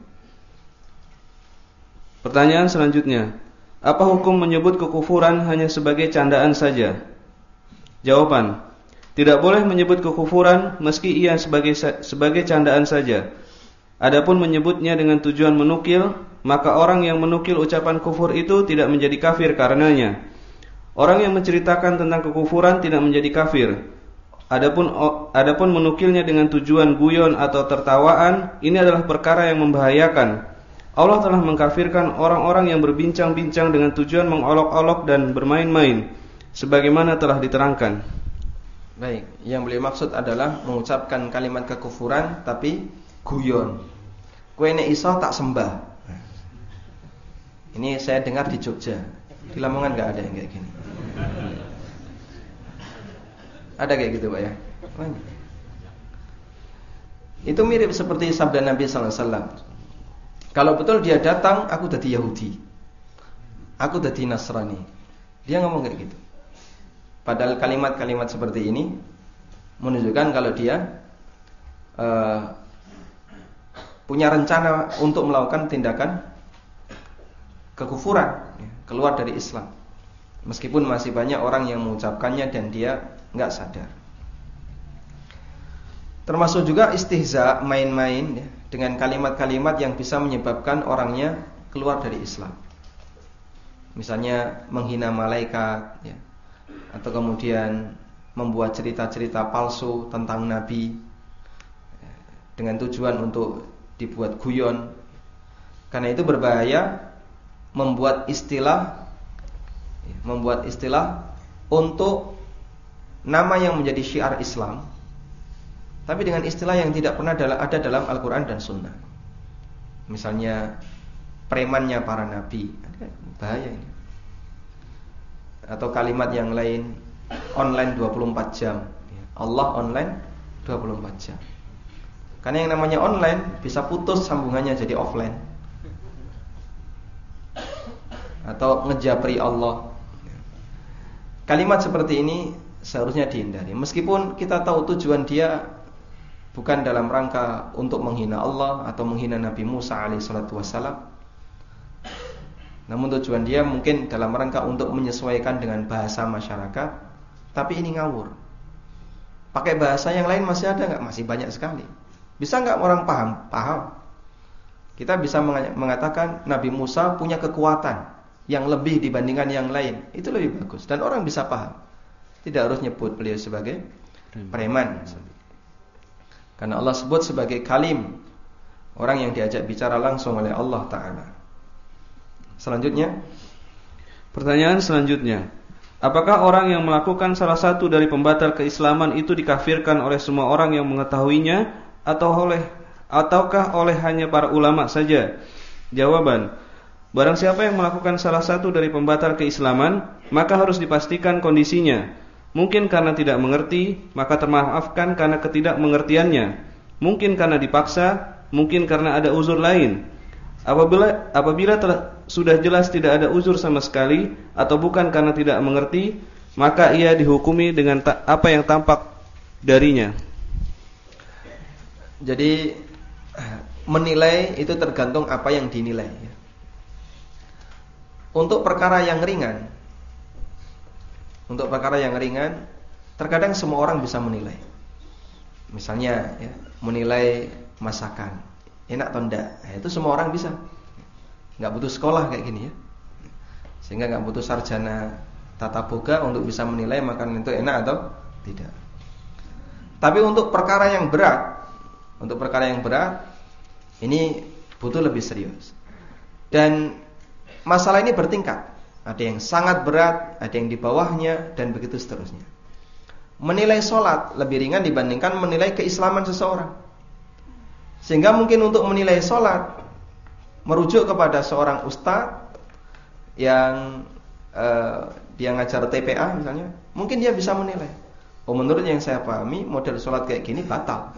Pertanyaan selanjutnya, apa hukum menyebut kekufuran hanya sebagai candaan saja? Jawaban, tidak boleh menyebut kekufuran meski ia sebagai sebagai candaan saja. Adapun menyebutnya dengan tujuan menukil, maka orang yang menukil ucapan kufur itu tidak menjadi kafir karenanya. Orang yang menceritakan tentang kekufuran tidak menjadi kafir. Adapun adapun menukilnya dengan tujuan guyon atau tertawaan, ini adalah perkara yang membahayakan. Allah telah mengkafirkan orang-orang yang berbincang-bincang dengan tujuan mengolok-olok dan bermain-main, sebagaimana telah diterangkan. Baik, yang beliau maksud adalah mengucapkan kalimat kekufuran tapi guyon. Kowe nek iso tak sembah. Ini saya dengar di Jogja. Di Lamongan enggak ada yang kayak gini. Ada kayak gitu, Pak ya? Itu mirip seperti sabda Nabi sallallahu alaihi wasallam. Kalau betul dia datang, aku jadi Yahudi. Aku jadi Nasrani. Dia ngomong kayak gitu. Padahal kalimat-kalimat seperti ini menunjukkan kalau dia uh, punya rencana untuk melakukan tindakan kekufuran, keluar dari Islam. Meskipun masih banyak orang yang mengucapkannya dan dia enggak sadar. Termasuk juga istihza, main-main ya, dengan kalimat-kalimat yang bisa menyebabkan orangnya keluar dari Islam. Misalnya menghina malaikat ya, atau kemudian membuat cerita-cerita palsu tentang Nabi ya, dengan tujuan untuk dibuat guyon. Karena itu berbahaya membuat istilah membuat istilah untuk nama yang menjadi syiar Islam, tapi dengan istilah yang tidak pernah ada dalam Al-Quran dan Sunnah. Misalnya premannya para nabi, bahaya ini. Atau kalimat yang lain, online dua puluh empat jam, Allah online dua puluh empat jam. Karena yang namanya online bisa putus sambungannya jadi offline. Atau ngejapri Allah. Kalimat seperti ini seharusnya dihindari. Meskipun kita tahu tujuan dia bukan dalam rangka untuk menghina Allah atau menghina Nabi Musa alaihi salatu wassalam, namun tujuan dia mungkin dalam rangka untuk menyesuaikan dengan bahasa masyarakat. Tapi ini ngawur. Pakai bahasa yang lain masih ada nggak? Masih banyak sekali. Bisa nggak orang paham? Paham. Kita bisa mengatakan Nabi Musa punya kekuatan yang lebih dibandingkan yang lain. Itu lebih bagus dan orang bisa paham. Tidak harus nyebut beliau sebagai preman. Karena Allah sebut sebagai kalim, orang yang diajak bicara langsung oleh Allah Ta'ala. Selanjutnya, pertanyaan selanjutnya, apakah orang yang melakukan salah satu dari pembatal keislaman itu dikafirkan oleh semua orang yang mengetahuinya atau oleh ataukah oleh hanya para ulama saja? Jawaban, barang siapa yang melakukan salah satu dari pembatal keislaman, maka harus dipastikan kondisinya. Mungkin karena tidak mengerti, maka termaafkan karena ketidakmengertiannya. Mungkin karena dipaksa, mungkin karena ada uzur lain. Apabila apabila telah, sudah jelas tidak ada uzur sama sekali atau bukan karena tidak mengerti, maka ia dihukumi dengan ta- apa yang tampak darinya. Jadi menilai itu tergantung apa yang dinilai. Untuk perkara yang ringan, untuk perkara yang ringan, terkadang semua orang bisa menilai. Misalnya, ya, menilai masakan, enak atau enggak, nah, itu semua orang bisa. Nggak butuh sekolah kayak gini ya, sehingga nggak butuh sarjana tata boga untuk bisa menilai makanan itu enak atau tidak. Tapi untuk perkara yang berat, untuk perkara yang berat, ini butuh lebih serius. Dan masalah ini bertingkat. Ada yang sangat berat, ada yang di bawahnya, dan begitu seterusnya. Menilai sholat lebih ringan dibandingkan menilai keislaman seseorang. Sehingga mungkin untuk menilai sholat, merujuk kepada seorang ustadz yang uh, dia ngajar T P A misalnya, mungkin dia bisa menilai, oh menurut yang saya pahami model sholat kayak gini batal.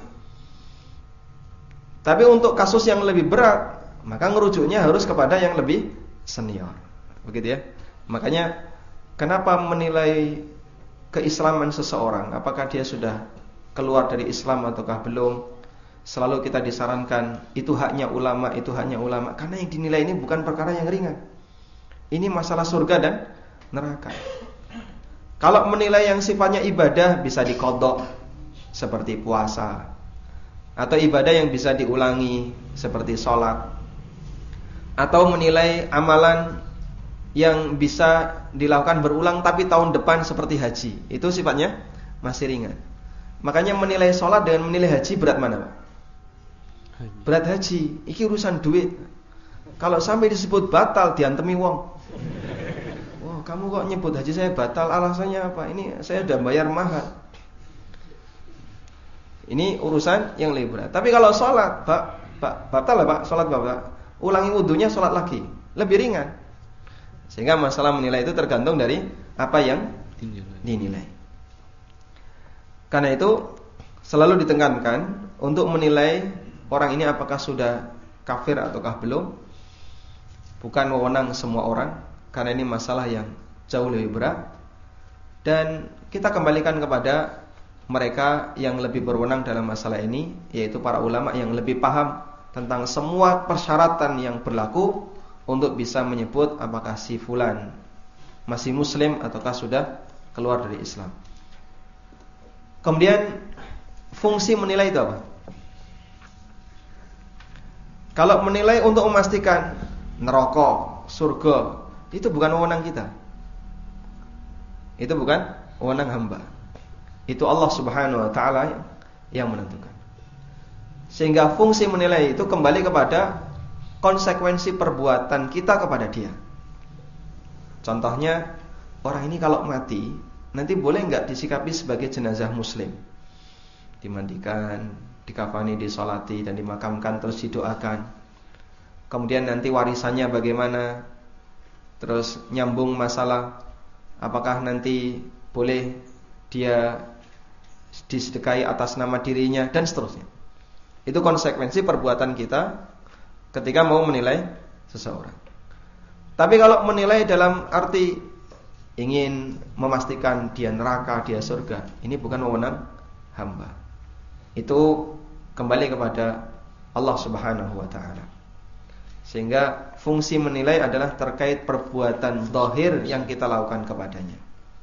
Tapi untuk kasus yang lebih berat, maka ngerujuknya harus kepada yang lebih senior. Begitu ya. Makanya kenapa menilai keislaman seseorang, apakah dia sudah keluar dari Islam ataukah belum, selalu kita disarankan itu haknya ulama, itu haknya ulama. Karena yang dinilai ini bukan perkara yang ringan. Ini masalah surga dan neraka. Kalau menilai yang sifatnya ibadah bisa diqadha seperti puasa, atau ibadah yang bisa diulangi seperti sholat, atau menilai amalan yang bisa dilakukan berulang tapi tahun depan seperti haji, itu sifatnya masih ringan. Makanya menilai sholat dengan menilai haji berat mana, Pak? Berat haji, iki urusan duit. Kalau sampai disebut batal diantemi wong. Wah, kamu kok nyebut haji saya batal, alasannya apa? Ini saya udah bayar mahal. Ini urusan yang lebih berat. Tapi kalau sholat, Pak, Pak, batal lah Pak, sholat Bapak. Ulangi wudunya, sholat lagi, lebih ringan. Sehingga masalah menilai itu tergantung dari apa yang dinilai. Karena itu selalu ditekankan untuk menilai orang ini apakah sudah kafir ataukah belum, bukan wewenang semua orang, karena ini masalah yang jauh lebih berat. Dan kita kembalikan kepada mereka yang lebih berwenang dalam masalah ini, yaitu para ulama yang lebih paham tentang semua persyaratan yang berlaku untuk bisa menyebut apakah si fulan masih muslim ataukah sudah keluar dari Islam. Kemudian fungsi menilai itu apa? Kalau menilai untuk memastikan neraka, surga, itu bukan wewenang kita. Itu bukan wewenang hamba. Itu Allah Subhanahu wa taala yang menentukan. Sehingga fungsi menilai itu kembali kepada konsekuensi perbuatan kita kepada dia. Contohnya, orang ini kalau mati nanti boleh nggak disikapi sebagai jenazah muslim? Dimandikan, dikafani, disolati, dan dimakamkan, terus didoakan. Kemudian nanti warisannya bagaimana? Terus nyambung masalah, apakah nanti boleh dia disedekahi atas nama dirinya, dan seterusnya. Itu konsekuensi perbuatan kita ketika mau menilai seseorang. Tapi kalau menilai dalam arti ingin memastikan dia neraka, dia surga, ini bukan wewenang hamba. Itu kembali kepada Allah Subhanahu wa ta'ala. Sehingga fungsi menilai adalah terkait perbuatan zahir yang kita lakukan kepadanya.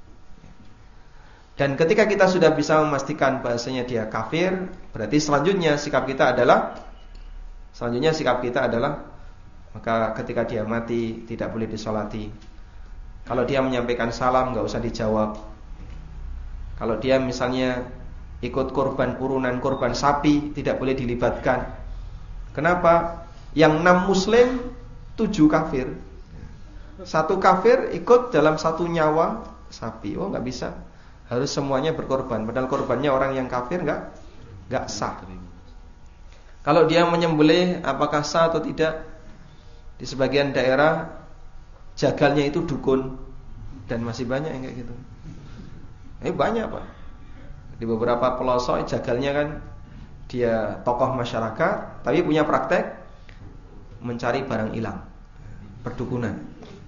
Dan ketika kita sudah bisa memastikan bahasanya dia kafir, berarti selanjutnya sikap kita adalah Selanjutnya sikap kita adalah, maka ketika dia mati tidak boleh disolati. Kalau dia menyampaikan salam gak usah dijawab. Kalau dia misalnya ikut korban urunan korban sapi, tidak boleh dilibatkan. Kenapa? Yang enam muslim, tujuh kafir. Satu kafir ikut dalam satu nyawa sapi. Oh gak bisa, harus semuanya berkorban. Padahal korbannya orang yang kafir gak, gak sah. Kalau dia menyembelih, apakah sah atau tidak? Di sebagian daerah jagalnya itu dukun, dan masih banyak yang kayak gitu. Eh banyak Pak. Di beberapa pelosok jagalnya kan dia tokoh masyarakat, tapi punya praktek mencari barang hilang, perdukunan.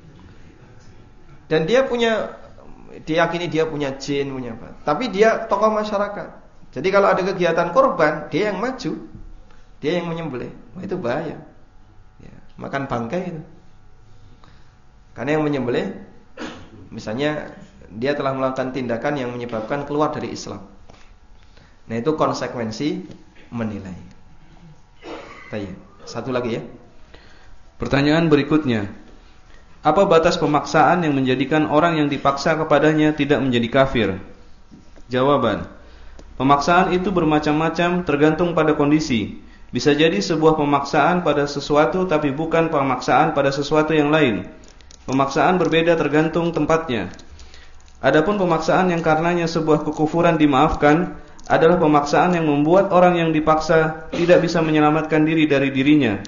Dan dia punya, diyakini dia punya jin, punya apa. Tapi dia tokoh masyarakat. Jadi kalau ada kegiatan korban, dia yang maju, dia yang menyembelih. Wah, itu bahaya. Ya, makan bangkai itu. Karena yang menyembelih, misalnya dia telah melakukan tindakan yang menyebabkan keluar dari Islam. Nah, itu konsekuensi menilai. Tanya, satu lagi ya. Pertanyaan berikutnya, apa batas pemaksaan yang menjadikan orang yang dipaksa kepadanya tidak menjadi kafir? Jawaban, pemaksaan itu bermacam-macam tergantung pada kondisi. Bisa jadi sebuah pemaksaan pada sesuatu tapi bukan pemaksaan pada sesuatu yang lain. Pemaksaan berbeda tergantung tempatnya. Adapun pemaksaan yang karenanya sebuah kekufuran dimaafkan adalah pemaksaan yang membuat orang yang dipaksa tidak bisa menyelamatkan diri dari dirinya.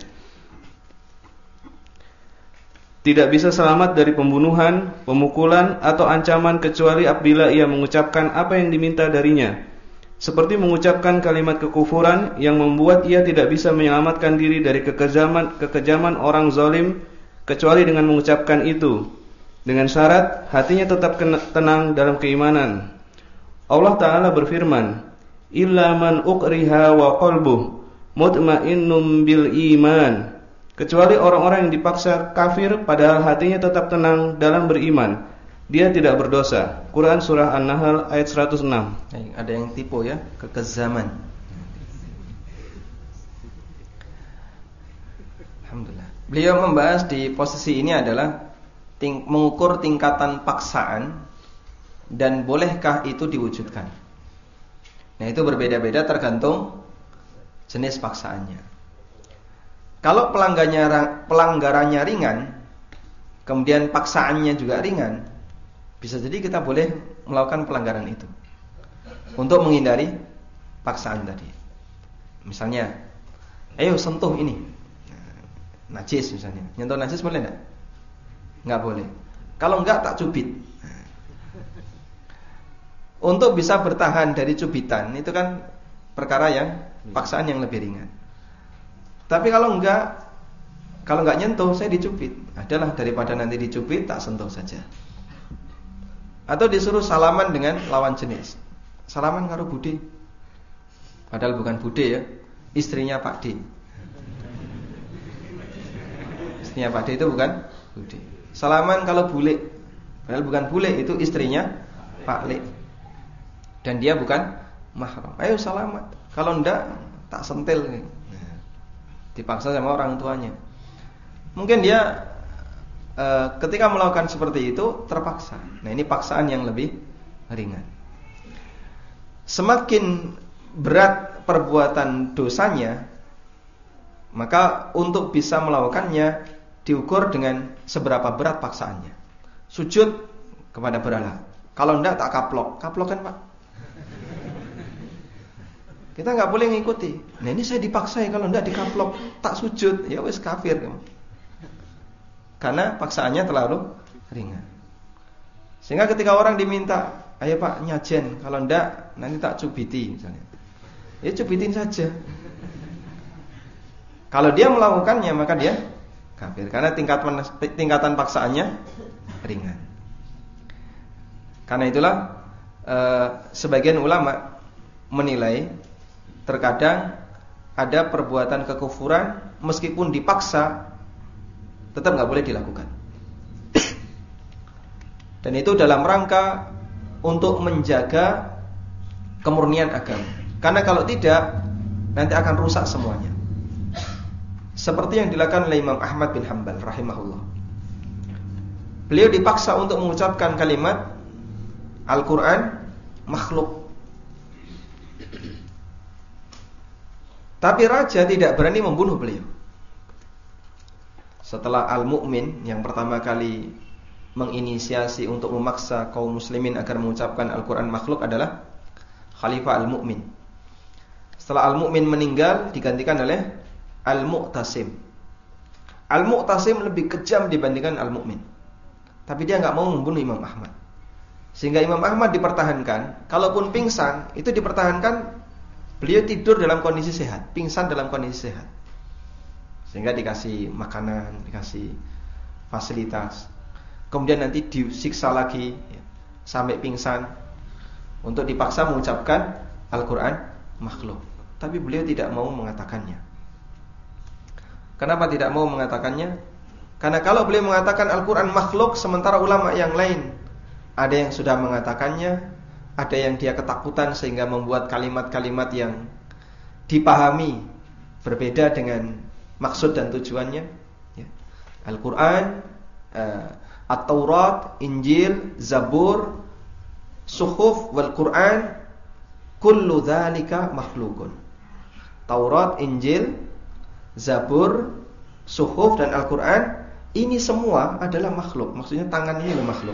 Tidak bisa selamat dari pembunuhan, pemukulan, atau ancaman kecuali apabila ia mengucapkan apa yang diminta darinya. Seperti mengucapkan kalimat kekufuran yang membuat ia tidak bisa menyelamatkan diri dari kekejaman, kekejaman orang zalim kecuali dengan mengucapkan itu. Dengan syarat hatinya tetap tenang dalam keimanan. Allah Ta'ala berfirman, "Illa man ukriha wa qalbuh mutmainnum bil iman." Kecuali orang-orang yang dipaksa kafir padahal hatinya tetap tenang dalam beriman, dia tidak berdosa. Quran surah An-Nahl ayat seratus enam. Ada yang tipu ya, kekezaman. Alhamdulillah. Beliau membahas di posisi ini adalah ting- mengukur tingkatan paksaan dan bolehkah itu diwujudkan. Nah, itu berbeda-beda tergantung jenis paksaannya. Kalau pelanggarannya, pelanggarannya ringan, kemudian paksaannya juga ringan, bisa jadi kita boleh melakukan pelanggaran itu untuk menghindari paksaan tadi. Misalnya, ayo sentuh ini, najis misalnya. Nyentuh najis boleh enggak? Enggak boleh. Kalau enggak tak cubit. Untuk bisa bertahan dari cubitan itu kan perkara yang paksaan yang lebih ringan. Tapi kalau enggak, kalau enggak nyentuh, saya dicubit. Adalah daripada nanti dicubit, tak sentuh saja. Atau disuruh salaman dengan lawan jenis. Salaman karo Bude. Padahal bukan Bude ya, istrinya Pak D. Istrinya Pak D itu bukan Bude. Salaman kalau Bule. Padahal bukan Bule, itu istrinya Pak Le. Dan dia bukan mahram. Ayo salaman. Kalau enggak, tak sentil nih. Dipaksa sama orang tuanya. Mungkin dia e, ketika melakukan seperti itu terpaksa. Nah, ini paksaan yang lebih ringan. Semakin berat perbuatan dosanya, maka untuk bisa melakukannya diukur dengan seberapa berat paksaannya. Sujud kepada berhala, Kalau enggak tak kaplok. Kaplok kan Pak? Kita nggak boleh ngikuti. Nah ini saya dipaksa ya, kalau enggak dikaplok tak sujud, ya wis kafir kamu. Karena paksaannya terlalu ringan. Sehingga ketika orang diminta, ayo Pak nyajen, kalau enggak nanti tak cubiti misalnya. Ya cubitin saja. Kalau dia melakukannya maka dia kafir karena tingkat tingkatan paksaannya ringan. Karena itulah eh, sebagian ulama menilai terkadang ada perbuatan kekufuran meskipun dipaksa tetap nggak boleh dilakukan. Dan itu dalam rangka untuk menjaga kemurnian agama. Karena kalau tidak nanti akan rusak semuanya. Seperti yang dilakukan oleh Imam Ahmad bin Hanbal rahimahullah. Beliau dipaksa untuk mengucapkan kalimat Al-Quran makhluk. Tapi raja tidak berani membunuh beliau. Setelah Al-Mu'min yang pertama kali menginisiasi untuk memaksa kaum muslimin agar mengucapkan Al-Quran makhluk adalah Khalifah Al-Mu'min. Setelah Al-Mu'min meninggal digantikan oleh Al-Mu'tasim. Al-Mu'tasim lebih kejam dibandingkan Al-Mu'min. Tapi dia nggak mau membunuh Imam Ahmad. Sehingga Imam Ahmad dipertahankan. Kalaupun pingsan itu dipertahankan. Beliau tidur dalam kondisi sehat, pingsan dalam kondisi sehat. Sehingga dikasih makanan, dikasih fasilitas. Kemudian nanti disiksa lagi ya, sampai pingsan untuk dipaksa mengucapkan Al-Quran makhluk. Tapi beliau tidak mau mengatakannya. Kenapa tidak mau mengatakannya? Karena kalau beliau mengatakan Al-Quran makhluk, sementara ulama yang lain ada yang sudah mengatakannya, ada yang dia ketakutan sehingga membuat kalimat-kalimat yang dipahami berbeda dengan maksud dan tujuannya ya. Al-Quran, uh, At-Taurat, Injil, Zabur, Suhuf wal Quran, kullu dzalika makhlukun. Taurat, Injil, Zabur, Suhuf dan Al-Quran, ini semua adalah makhluk. Maksudnya tangan ini adalah makhluk.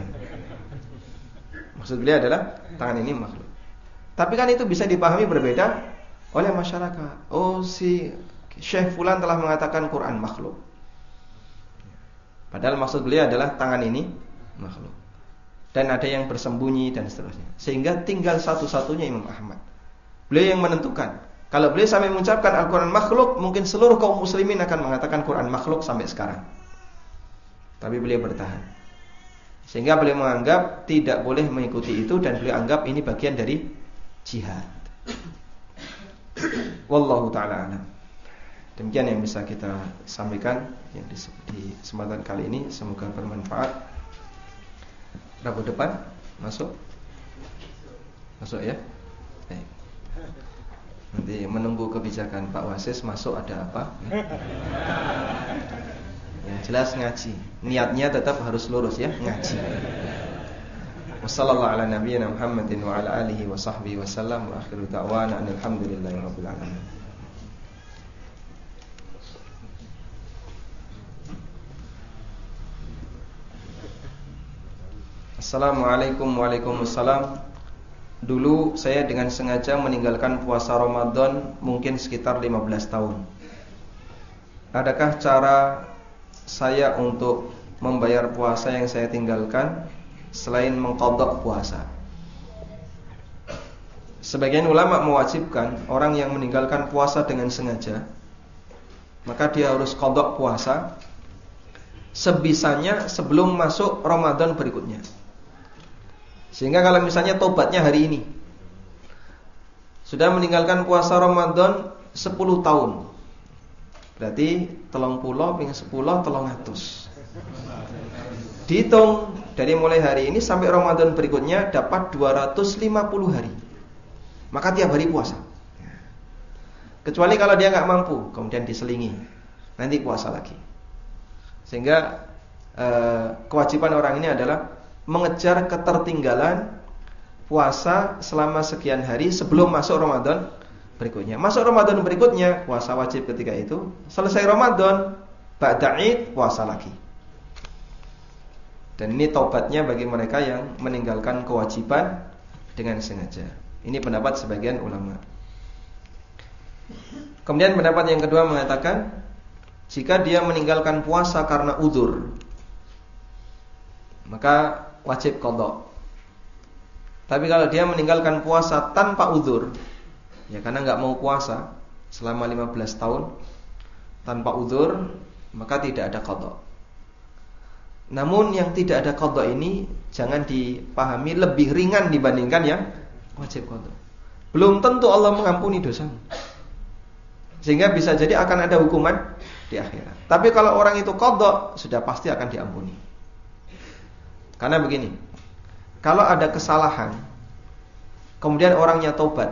Maksud beliau adalah tangan ini makhluk. Tapi kan itu bisa dipahami berbeda oleh masyarakat. Oh, si Syekh Fulan telah mengatakan Quran makhluk. Padahal maksud beliau adalah tangan ini makhluk. Dan ada yang bersembunyi dan seterusnya. Sehingga tinggal satu-satunya Imam Ahmad. Beliau yang menentukan. Kalau beliau sampai mengucapkan Al-Quran makhluk, mungkin seluruh kaum muslimin akan mengatakan Quran makhluk sampai sekarang. Tapi beliau bertahan. Sehingga beliau menganggap tidak boleh mengikuti itu dan beliau anggap ini bagian dari jihad. Wallahu ta'ala a'lam. Demikian yang bisa kita sampaikan yang di, di kesempatan kali ini, semoga bermanfaat. Rabu depan masuk? Masuk ya? Baik. Nanti menunggu kebijakan Pak Wasis masuk ada apa? Yang jelas ngaji. Niatnya tetap harus lurus ya, ngaji. Wassallallahu ala nabiyyina Muhammadin wa ala alihi wa sahbihi wasallam wa akhiru da'wana alhamdulillahi rabbil alamin. Assalamualaikum waalaikumsalam. Dulu saya dengan sengaja meninggalkan puasa Ramadan mungkin sekitar lima belas tahun. Adakah cara saya untuk membayar puasa yang saya tinggalkan selain mengqadha puasa? Sebagian ulama mewajibkan orang yang meninggalkan puasa dengan sengaja, maka dia harus qadha puasa sebisanya sebelum masuk Ramadan berikutnya. Sehingga kalau misalnya tobatnya hari ini, sudah meninggalkan puasa Ramadan sepuluh tahun, berarti telung pulau ping sepuluh telung atus. Dihitung dari mulai hari ini sampai Ramadan berikutnya dapat dua ratus lima puluh hari. Maka tiap hari puasa. Kecuali kalau dia nggak mampu, kemudian diselingi, nanti puasa lagi. Sehingga eh, kewajiban orang ini adalah mengejar ketertinggalan puasa selama sekian hari sebelum masuk Ramadan berikutnya. Masuk Ramadan berikutnya puasa wajib ketika itu. Selesai Ramadan, ba'da Id puasa lagi. Dan ini taubatnya bagi mereka yang meninggalkan kewajiban dengan sengaja. Ini pendapat sebagian ulama. Kemudian pendapat yang kedua mengatakan, jika dia meninggalkan puasa karena udzur, maka wajib qadha. Tapi kalau dia meninggalkan puasa tanpa udzur, ya karena enggak mau puasa selama lima belas tahun tanpa udzur, maka tidak ada qadha. Namun yang tidak ada qadha ini jangan dipahami lebih ringan dibandingkan yang wajib qadha. Belum tentu Allah mengampuni dosa. Sehingga bisa jadi akan ada hukuman di akhirat. Tapi kalau orang itu qadha, sudah pasti akan diampuni. Karena begini, kalau ada kesalahan, kemudian orangnya taubat,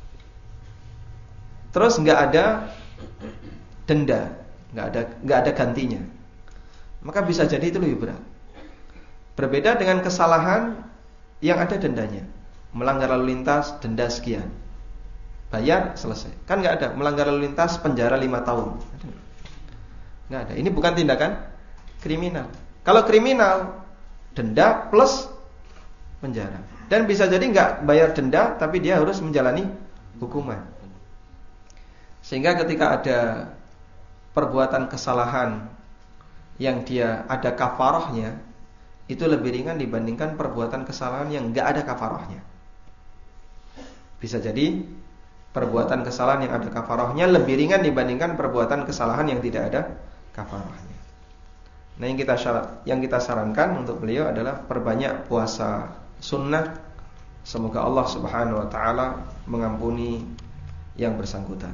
terus nggak ada denda, nggak ada nggak ada gantinya, maka bisa jadi itu lebih berat. Berbeda dengan kesalahan yang ada dendanya, melanggar lalu lintas denda sekian, bayar selesai. Kan nggak ada melanggar lalu lintas penjara lima tahun, nggak ada. Ini bukan tindakan kriminal. Kalau kriminal, denda plus penjara. Dan bisa jadi nggak bayar denda, tapi dia harus menjalani hukuman. Sehingga ketika ada perbuatan kesalahan yang dia ada kafarahnya, itu lebih ringan dibandingkan perbuatan kesalahan yang nggak ada kafarahnya. Bisa jadi perbuatan kesalahan yang ada kafarahnya lebih ringan dibandingkan perbuatan kesalahan yang tidak ada kafarahnya. Nah, yang kita syarat, yang kita sarankan untuk beliau adalah perbanyak puasa sunnah. Semoga Allah Subhanahu wa taala mengampuni yang bersangkutan.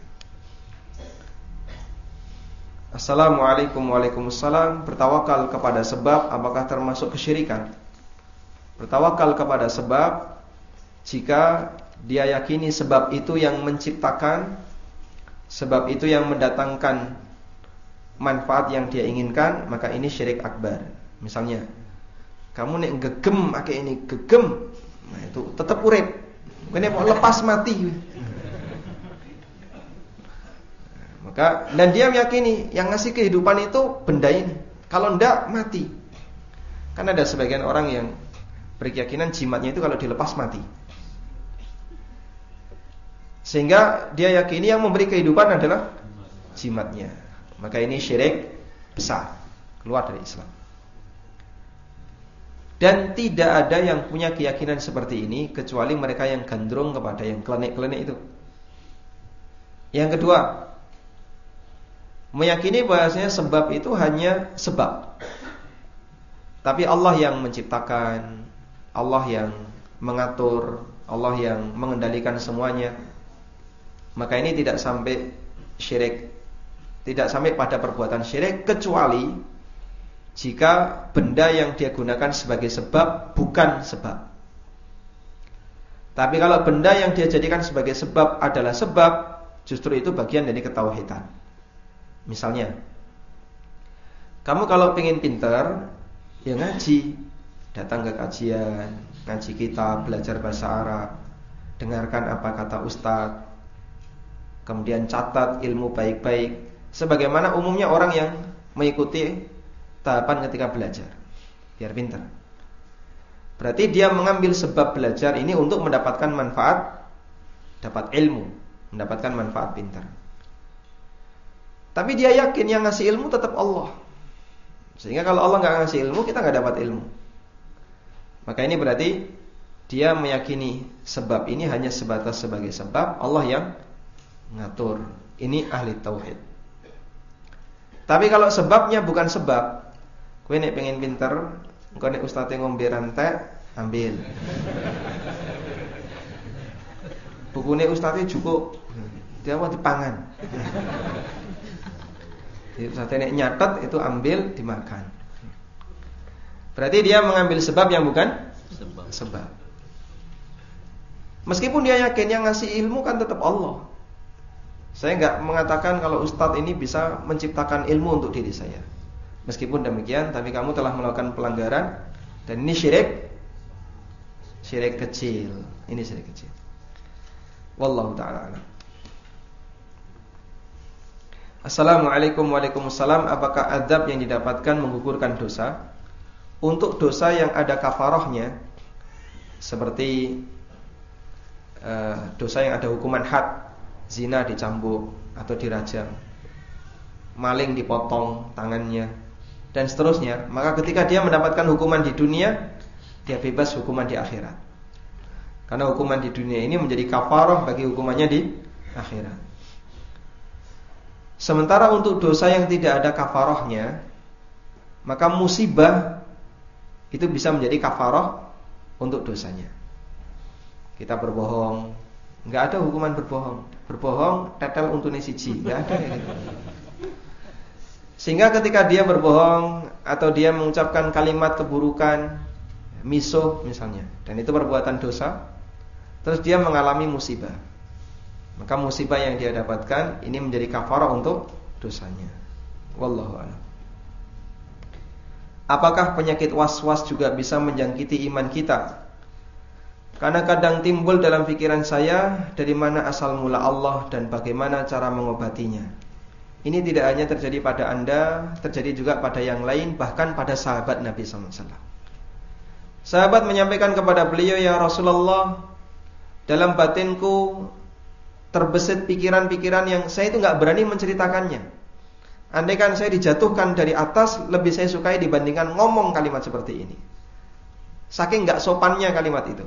Assalamualaikum waalaikumsalam. Bertawakal kepada sebab apakah termasuk kesyirikan? Bertawakal kepada sebab jika dia yakini sebab itu yang menciptakan, sebab itu yang mendatangkan manfaat yang dia inginkan, maka ini syirik akbar. Misalnya, kamu nek gegem akeh ini gegem, nah itu tetap urip. Kene mau lepas mati. Maka dan dia meyakini yang ngasih kehidupan itu benda ini. Kalau ndak mati. Kan ada sebagian orang yang berkeyakinan jimatnya itu kalau dilepas mati. Sehingga dia yakini yang memberi kehidupan adalah jimatnya. Maka ini syirik besar, keluar dari Islam. Dan tidak ada yang punya keyakinan seperti ini kecuali mereka yang gandrung kepada yang klenik-klenik itu. Yang kedua, meyakini bahwasanya sebab itu hanya sebab. Tapi Allah yang menciptakan, Allah yang mengatur, Allah yang mengendalikan semuanya. Maka ini tidak sampai syirik, tidak sampai pada perbuatan syirik, kecuali jika benda yang dia gunakan sebagai sebab bukan sebab. Tapi kalau benda yang dia jadikan sebagai sebab adalah sebab, justru itu bagian dari ketauhidan. Misalnya, kamu kalau pengen pinter, ya ngaji, datang ke kajian, ngaji kitab, belajar bahasa Arab, dengarkan apa kata ustadz, kemudian catat ilmu baik-baik, sebagaimana umumnya orang yang mengikuti tahapan ketika belajar, biar pintar. Berarti dia mengambil sebab belajar ini untuk mendapatkan manfaat, dapat ilmu, mendapatkan manfaat pintar. Tapi dia yakin yang ngasih ilmu tetap Allah. Sehingga kalau Allah nggak ngasih ilmu, kita nggak dapat ilmu. Maka ini berarti dia meyakini sebab ini hanya sebatas sebagai sebab, Allah yang ngatur. Ini ahli tauhid. Tapi kalau sebabnya bukan sebab, kowe nek pengen pinter, engko nek ustaze ngombe rantek, ambil. Bukune ustaze cukup, dia mau dipangan. Jadi ustaze nek nyatet itu ambil, dimakan. Berarti dia mengambil sebab yang bukan sebab. sebab. Meskipun dia yakin yang ngasih ilmu kan tetap Allah. Saya enggak mengatakan kalau ustadz ini bisa menciptakan ilmu untuk diri saya. Meskipun demikian, tapi kamu telah melakukan pelanggaran dan ini syirik, syirik kecil. Ini syirik kecil. Wallahu ta'ala a'lam. Assalamualaikum waalaikumsalam. Apakah azab yang didapatkan menggugurkan dosa? untuk dosa yang ada kafarahnya, seperti uh, dosa yang ada hukuman had, zina dicambuk atau dirajam, maling dipotong tangannya, dan seterusnya, maka ketika dia mendapatkan hukuman di dunia, dia bebas hukuman di akhirat. Karena hukuman di dunia ini menjadi kafarah bagi hukumannya di akhirat. Sementara untuk dosa yang tidak ada kafarahnya, maka musibah itu bisa menjadi kafarah untuk dosanya. Kita berbohong, nggak ada hukuman berbohong. Berbohong tetel untune siji, nggak ada ya gitu. Sehingga ketika dia berbohong atau dia mengucapkan kalimat keburukan, misuh misalnya, dan itu perbuatan dosa, terus dia mengalami musibah, maka musibah yang dia dapatkan ini menjadi kafarah untuk dosanya. Wallahu a'lam. Apakah penyakit was-was juga bisa menjangkiti iman kita? Karena kadang timbul dalam pikiran saya, dari mana asal mula Allah dan bagaimana cara mengobatinya. Ini tidak hanya terjadi pada Anda, terjadi juga pada yang lain, bahkan pada sahabat Nabi sallallahu alaihi wasallam. Sahabat menyampaikan kepada beliau, ya Rasulullah, dalam batinku terbesit pikiran-pikiran yang saya itu gak berani menceritakannya. Andaikan saya dijatuhkan dari atas, lebih saya sukai dibandingkan ngomong kalimat seperti ini. Saking gak sopannya kalimat itu.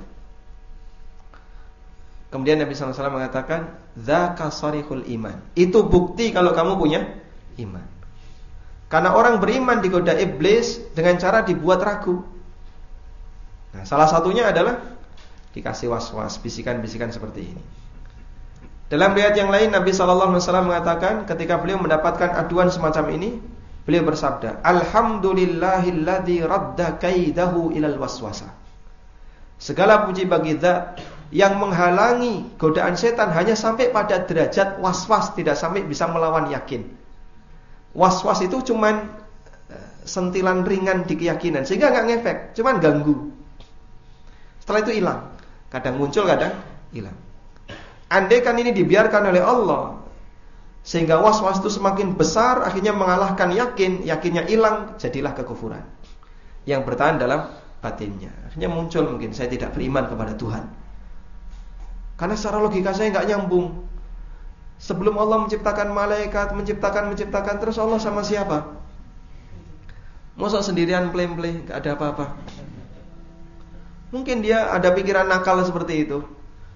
Kemudian Nabi sallallahu alaihi wasallam mengatakan, dzaka sarihul iman. Itu bukti kalau kamu punya iman. Karena orang beriman digoda iblis dengan cara dibuat ragu. Nah, salah satunya adalah dikasih was-was, bisikan-bisikan seperti ini. Dalam riwayat yang lain, Nabi sallallahu alaihi wasallam mengatakan, ketika beliau mendapatkan aduan semacam ini, beliau bersabda, alhamdulillahilladzi radda kaidahu ilal waswasa. Segala puji bagi Zat yang menghalangi godaan setan hanya sampai pada derajat was-was, tidak sampai bisa melawan yakin. Was-was itu cuman sentilan ringan di keyakinan, sehingga gak ngefek, cuman ganggu. Setelah itu hilang. Kadang muncul, kadang hilang. Andai kan ini dibiarkan oleh Allah, sehingga was-was itu semakin besar, akhirnya mengalahkan yakin, yakinnya hilang, jadilah kekufuran yang bertahan dalam batinnya. Akhirnya muncul mungkin, saya tidak beriman kepada Tuhan. Karena secara logika saya gak nyambung. Sebelum Allah menciptakan malaikat, menciptakan, menciptakan, terus Allah sama siapa? Masa sendirian plem-plem, gak ada apa-apa. Mungkin dia ada pikiran nakal seperti itu,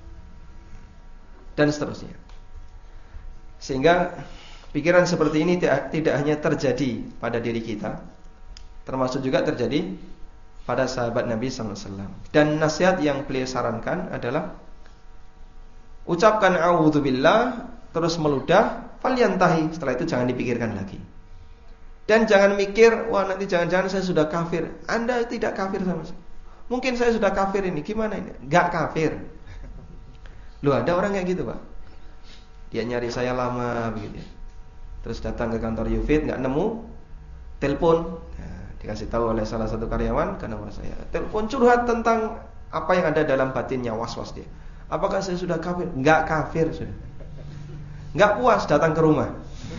dan seterusnya. Sehingga pikiran seperti ini tidak, tidak hanya terjadi pada diri kita, termasuk juga terjadi pada sahabat Nabi sallallahu alaihi wasallam. Dan nasihat yang beliau sarankan adalah ucapkan a'udzubillah, terus meludah, falyantahi, setelah itu jangan dipikirkan lagi. Dan jangan mikir, wah nanti jangan-jangan saya sudah kafir. Anda tidak kafir sama sekali. Mungkin saya sudah kafir ini, gimana ini? Gak kafir. Loh, ada orang kayak gitu, Pak. Dia nyari saya lama begitu. Terus datang ke kantor Yufid, gak nemu, telepon. Nah, dikasih tahu oleh salah satu karyawan, karena saya telepon curhat tentang apa yang ada dalam batinnya, was-was dia. Apakah saya sudah kafir? Enggak kafir sudah. Enggak puas datang ke rumah.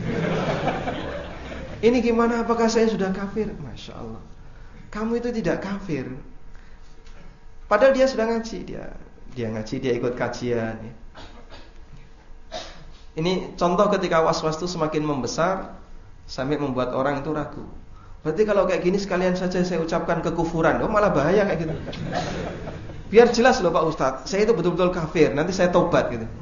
Ini gimana, apakah saya sudah kafir? Masya Allah, kamu itu tidak kafir. Padahal dia sudah ngaji, Dia dia ngaji, dia ikut kajian. Ini contoh ketika was-was itu semakin membesar sampai membuat orang itu ragu. Berarti kalau kayak gini sekalian saja saya ucapkan kekufuran. Oh, malah bahaya kayak gitu. Biar jelas loh Pak Ustadz, saya itu betul-betul kafir, nanti saya tobat gitu.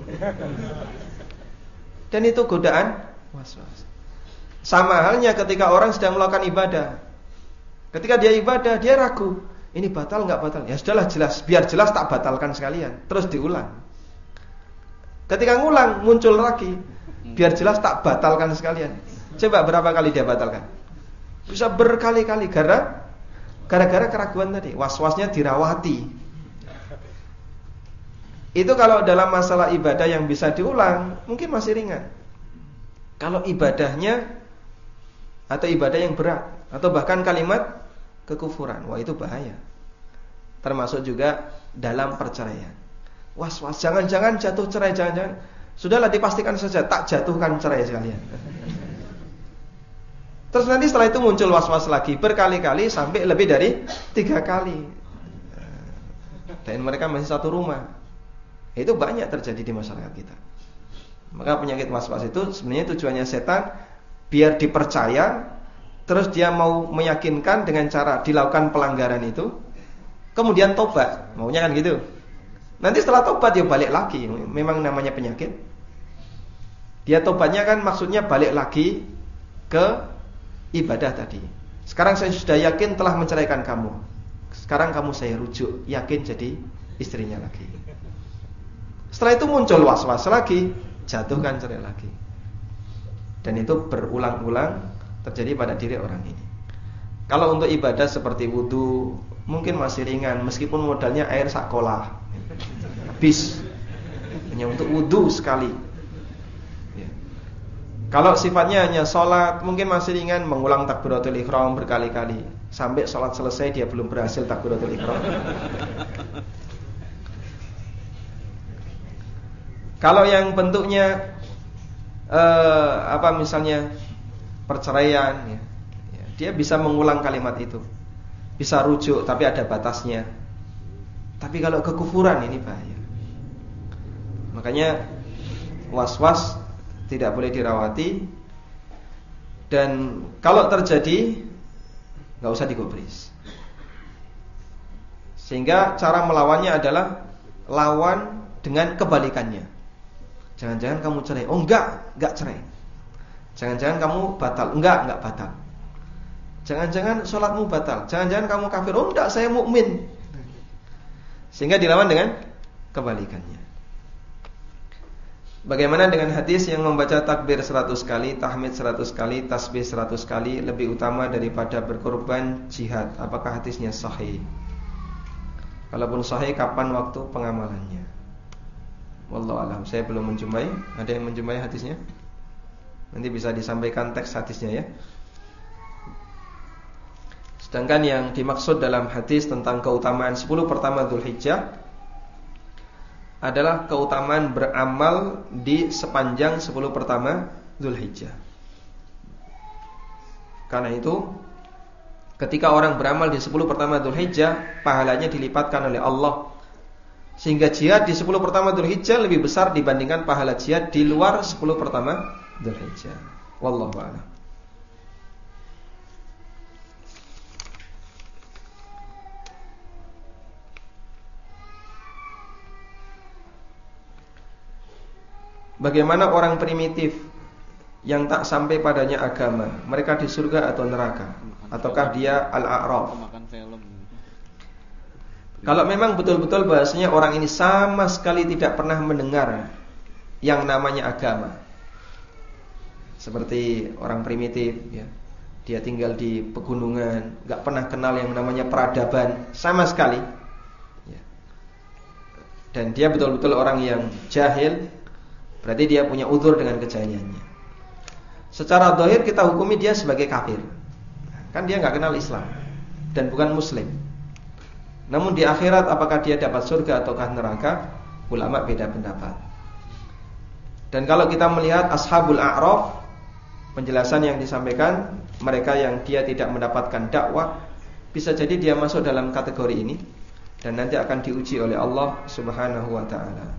Dan itu godaan was-was. Sama halnya ketika orang sedang melakukan ibadah. Ketika dia ibadah, dia ragu, ini batal nggak batal? Ya sudahlah, jelas, biar jelas tak batalkan sekalian. Terus diulang. Ketika ngulang, muncul lagi, biar jelas tak batalkan sekalian. Coba berapa kali dia batalkan? Bisa berkali-kali, gara gara-gara keraguan tadi. Was-wasnya dirawati. Itu kalau dalam masalah ibadah yang bisa diulang, mungkin masih ringan. Kalau ibadahnya atau ibadah yang berat, atau bahkan kalimat kekufuran, wah itu bahaya. Termasuk juga dalam perceraian. Was-was, jangan-jangan jatuh cerai, jangan-jangan. Sudahlah, dipastikan saja tak jatuhkan cerai sekalian. Terus nanti setelah itu muncul was-was lagi berkali-kali sampai lebih dari tiga kali. Dan mereka masih satu rumah. Itu banyak terjadi di masyarakat kita. Maka penyakit was-was itu sebenarnya tujuannya setan biar dipercaya, terus dia mau meyakinkan dengan cara dilakukan pelanggaran itu, kemudian tobat. Maunya kan gitu. Nanti setelah tobat dia balik lagi. Memang namanya penyakit. Dia tobatnya kan maksudnya balik lagi ke ibadah tadi. Sekarang saya sudah yakin telah menceraikan kamu. Sekarang kamu saya rujuk, yakin jadi istrinya lagi. Setelah itu muncul was-was lagi, jatuhkan cerai lagi. Dan itu berulang-ulang terjadi pada diri orang ini. Kalau untuk ibadah seperti wudu, mungkin masih ringan, meskipun modalnya air sakolah, habis hanya untuk wudu sekali. Kalau sifatnya hanya sholat, mungkin masih ringan, mengulang takbiratul ihram berkali-kali. Sampai sholat selesai dia belum berhasil takbiratul ihram. Kalau yang bentuknya eh, apa misalnya perceraian, ya, ya, dia bisa mengulang kalimat itu, bisa rujuk, tapi ada batasnya. Tapi kalau kekufuran ini bahaya. Makanya was-was tidak boleh dirawati. Dan kalau terjadi gak usah digubris. Sehingga cara melawannya adalah lawan dengan kebalikannya. Jangan-jangan kamu cerai. Oh enggak, enggak cerai. Jangan-jangan kamu batal. Enggak, enggak batal. Jangan-jangan sholatmu batal. Jangan-jangan kamu kafir. Oh enggak, saya mukmin. Sehingga dilawan dengan kebalikannya. Bagaimana dengan hadis yang membaca takbir seratus kali, tahmid seratus kali, tasbih seratus kali lebih utama daripada berkorban jihad? Apakah hadisnya sahih? Kalaupun sahih, kapan waktu pengamalannya? Wallahu a'lam. Saya belum menjumpai. Ada yang menjumpai hadisnya? Nanti bisa disampaikan teks hadisnya ya. Sedangkan yang dimaksud dalam hadis tentang keutamaan sepuluh pertama Dzulhijjah adalah keutamaan beramal di sepanjang sepuluh pertama Dzulhijjah. Karena itu, ketika orang beramal di sepuluh pertama Dzulhijjah, pahalanya dilipatkan oleh Allah. Sehingga jihad di sepuluh pertama Dzulhijjah lebih besar dibandingkan pahala jihad di luar sepuluh pertama Dzulhijjah. Wallahu a'lam. Bagaimana orang primitif yang tak sampai padanya agama, mereka di surga atau neraka? Ataukah dia al-a'raf? Kalau memang betul-betul bahasanya orang ini sama sekali tidak pernah mendengar yang namanya agama, seperti orang primitif ya, dia tinggal di pegunungan, gak pernah kenal yang namanya peradaban sama sekali ya. Dan dia betul-betul orang yang jahil, berarti dia punya uzur dengan kejahilannya. Secara zahir kita hukumi dia sebagai kafir. Kan dia enggak kenal Islam dan bukan muslim. Namun di akhirat apakah dia dapat surga ataukah neraka? Ulama beda pendapat. Dan kalau kita melihat ashabul a'raf, penjelasan yang disampaikan, mereka yang dia tidak mendapatkan dakwah, bisa jadi dia masuk dalam kategori ini dan nanti akan diuji oleh Allah Subhanahu wa taala.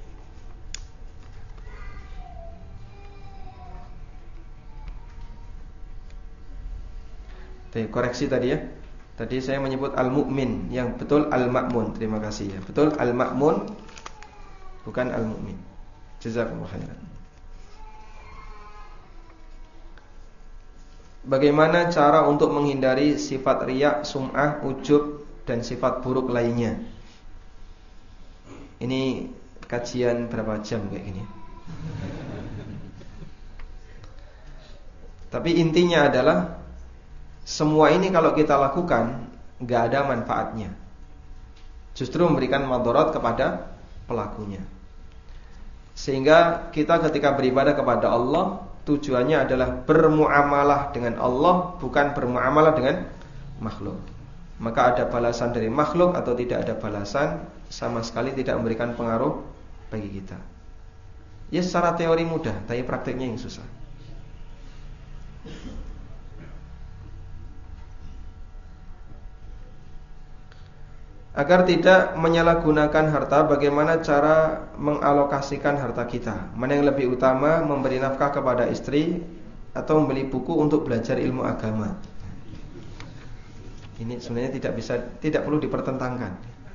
Koreksi tadi ya. Tadi saya menyebut al-mu'min, yang betul al-ma'mun. Terima kasih ya. Betul al-ma'mun, bukan al-mu'min. Jazakumullah khairan. Bagaimana cara untuk menghindari sifat riya, sum'ah, ujub dan sifat buruk lainnya? Ini kajian berapa jam kayak gini? Tapi intinya adalah semua ini kalau kita lakukan gak ada manfaatnya, justru memberikan madarat kepada pelakunya. Sehingga kita ketika beribadah kepada Allah, tujuannya adalah bermuamalah dengan Allah, bukan bermuamalah dengan makhluk. Maka ada balasan dari makhluk atau tidak ada balasan, sama sekali tidak memberikan pengaruh bagi kita. Ya secara teori mudah, tapi prakteknya yang susah. agar tidak menyalahgunakan harta, bagaimana cara mengalokasikan harta kita? Mana yang lebih utama, memberi nafkah kepada istri atau membeli buku untuk belajar ilmu agama? Ini sebenarnya tidak bisa, tidak perlu dipertentangkan.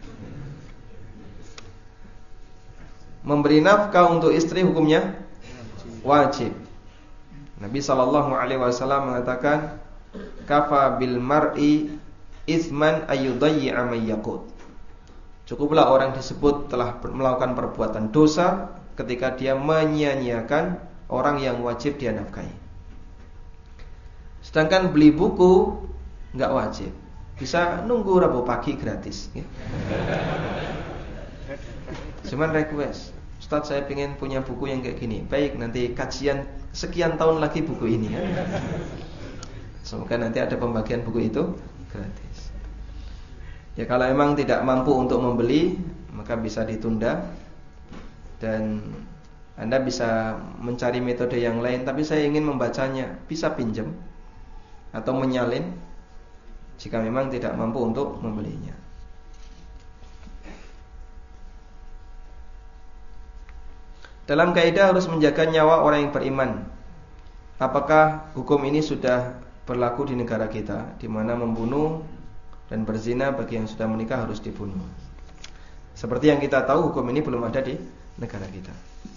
Memberi nafkah untuk istri hukumnya wajib. Nabi sallallahu alaihi wasallam mengatakan, kafa bil mar'i itsman ayyudayya may yaqut. Cukuplah orang disebut telah melakukan perbuatan dosa ketika dia menyia-nyiakan orang yang wajib dia nafkahi. Sedangkan beli buku enggak wajib. Bisa nunggu Rabu pagi gratis ya. Cuman request, Ustaz saya pengen punya buku yang kayak gini. Baik, nanti kajian sekian tahun lagi buku ini ya. Semoga nanti ada pembagian buku itu gratis. Ya kalau memang tidak mampu untuk membeli, maka bisa ditunda. Dan Anda bisa mencari metode yang lain. Tapi saya ingin membacanya, bisa pinjam atau menyalin jika memang tidak mampu untuk membelinya. Dalam kaidah harus menjaga nyawa orang yang beriman. Apakah hukum ini sudah berlaku di negara kita, di mana membunuh dan berzina bagi yang sudah menikah harus dibunuh? Seperti yang kita tahu, hukum ini belum ada di negara kita.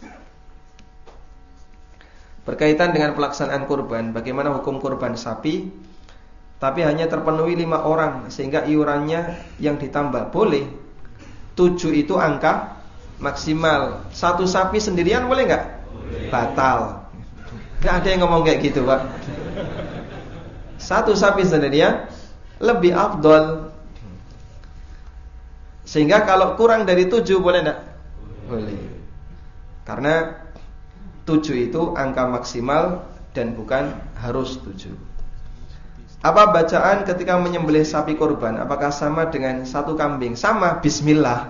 Berkaitan dengan pelaksanaan kurban, bagaimana hukum kurban sapi tapi hanya terpenuhi lima orang sehingga iurannya yang ditambah? Boleh. Tujuh itu angka maksimal. Satu sapi sendirian boleh nggak? Batal. Nggak ada yang ngomong kayak gitu, Pak. Satu sapi sendirian lebih afdol. Sehingga kalau kurang dari tujuh boleh enggak? Boleh. Karena tujuh itu angka maksimal dan bukan harus tujuh. Apa bacaan ketika menyembelih sapi kurban? Apakah sama dengan satu kambing? Sama, bismillah.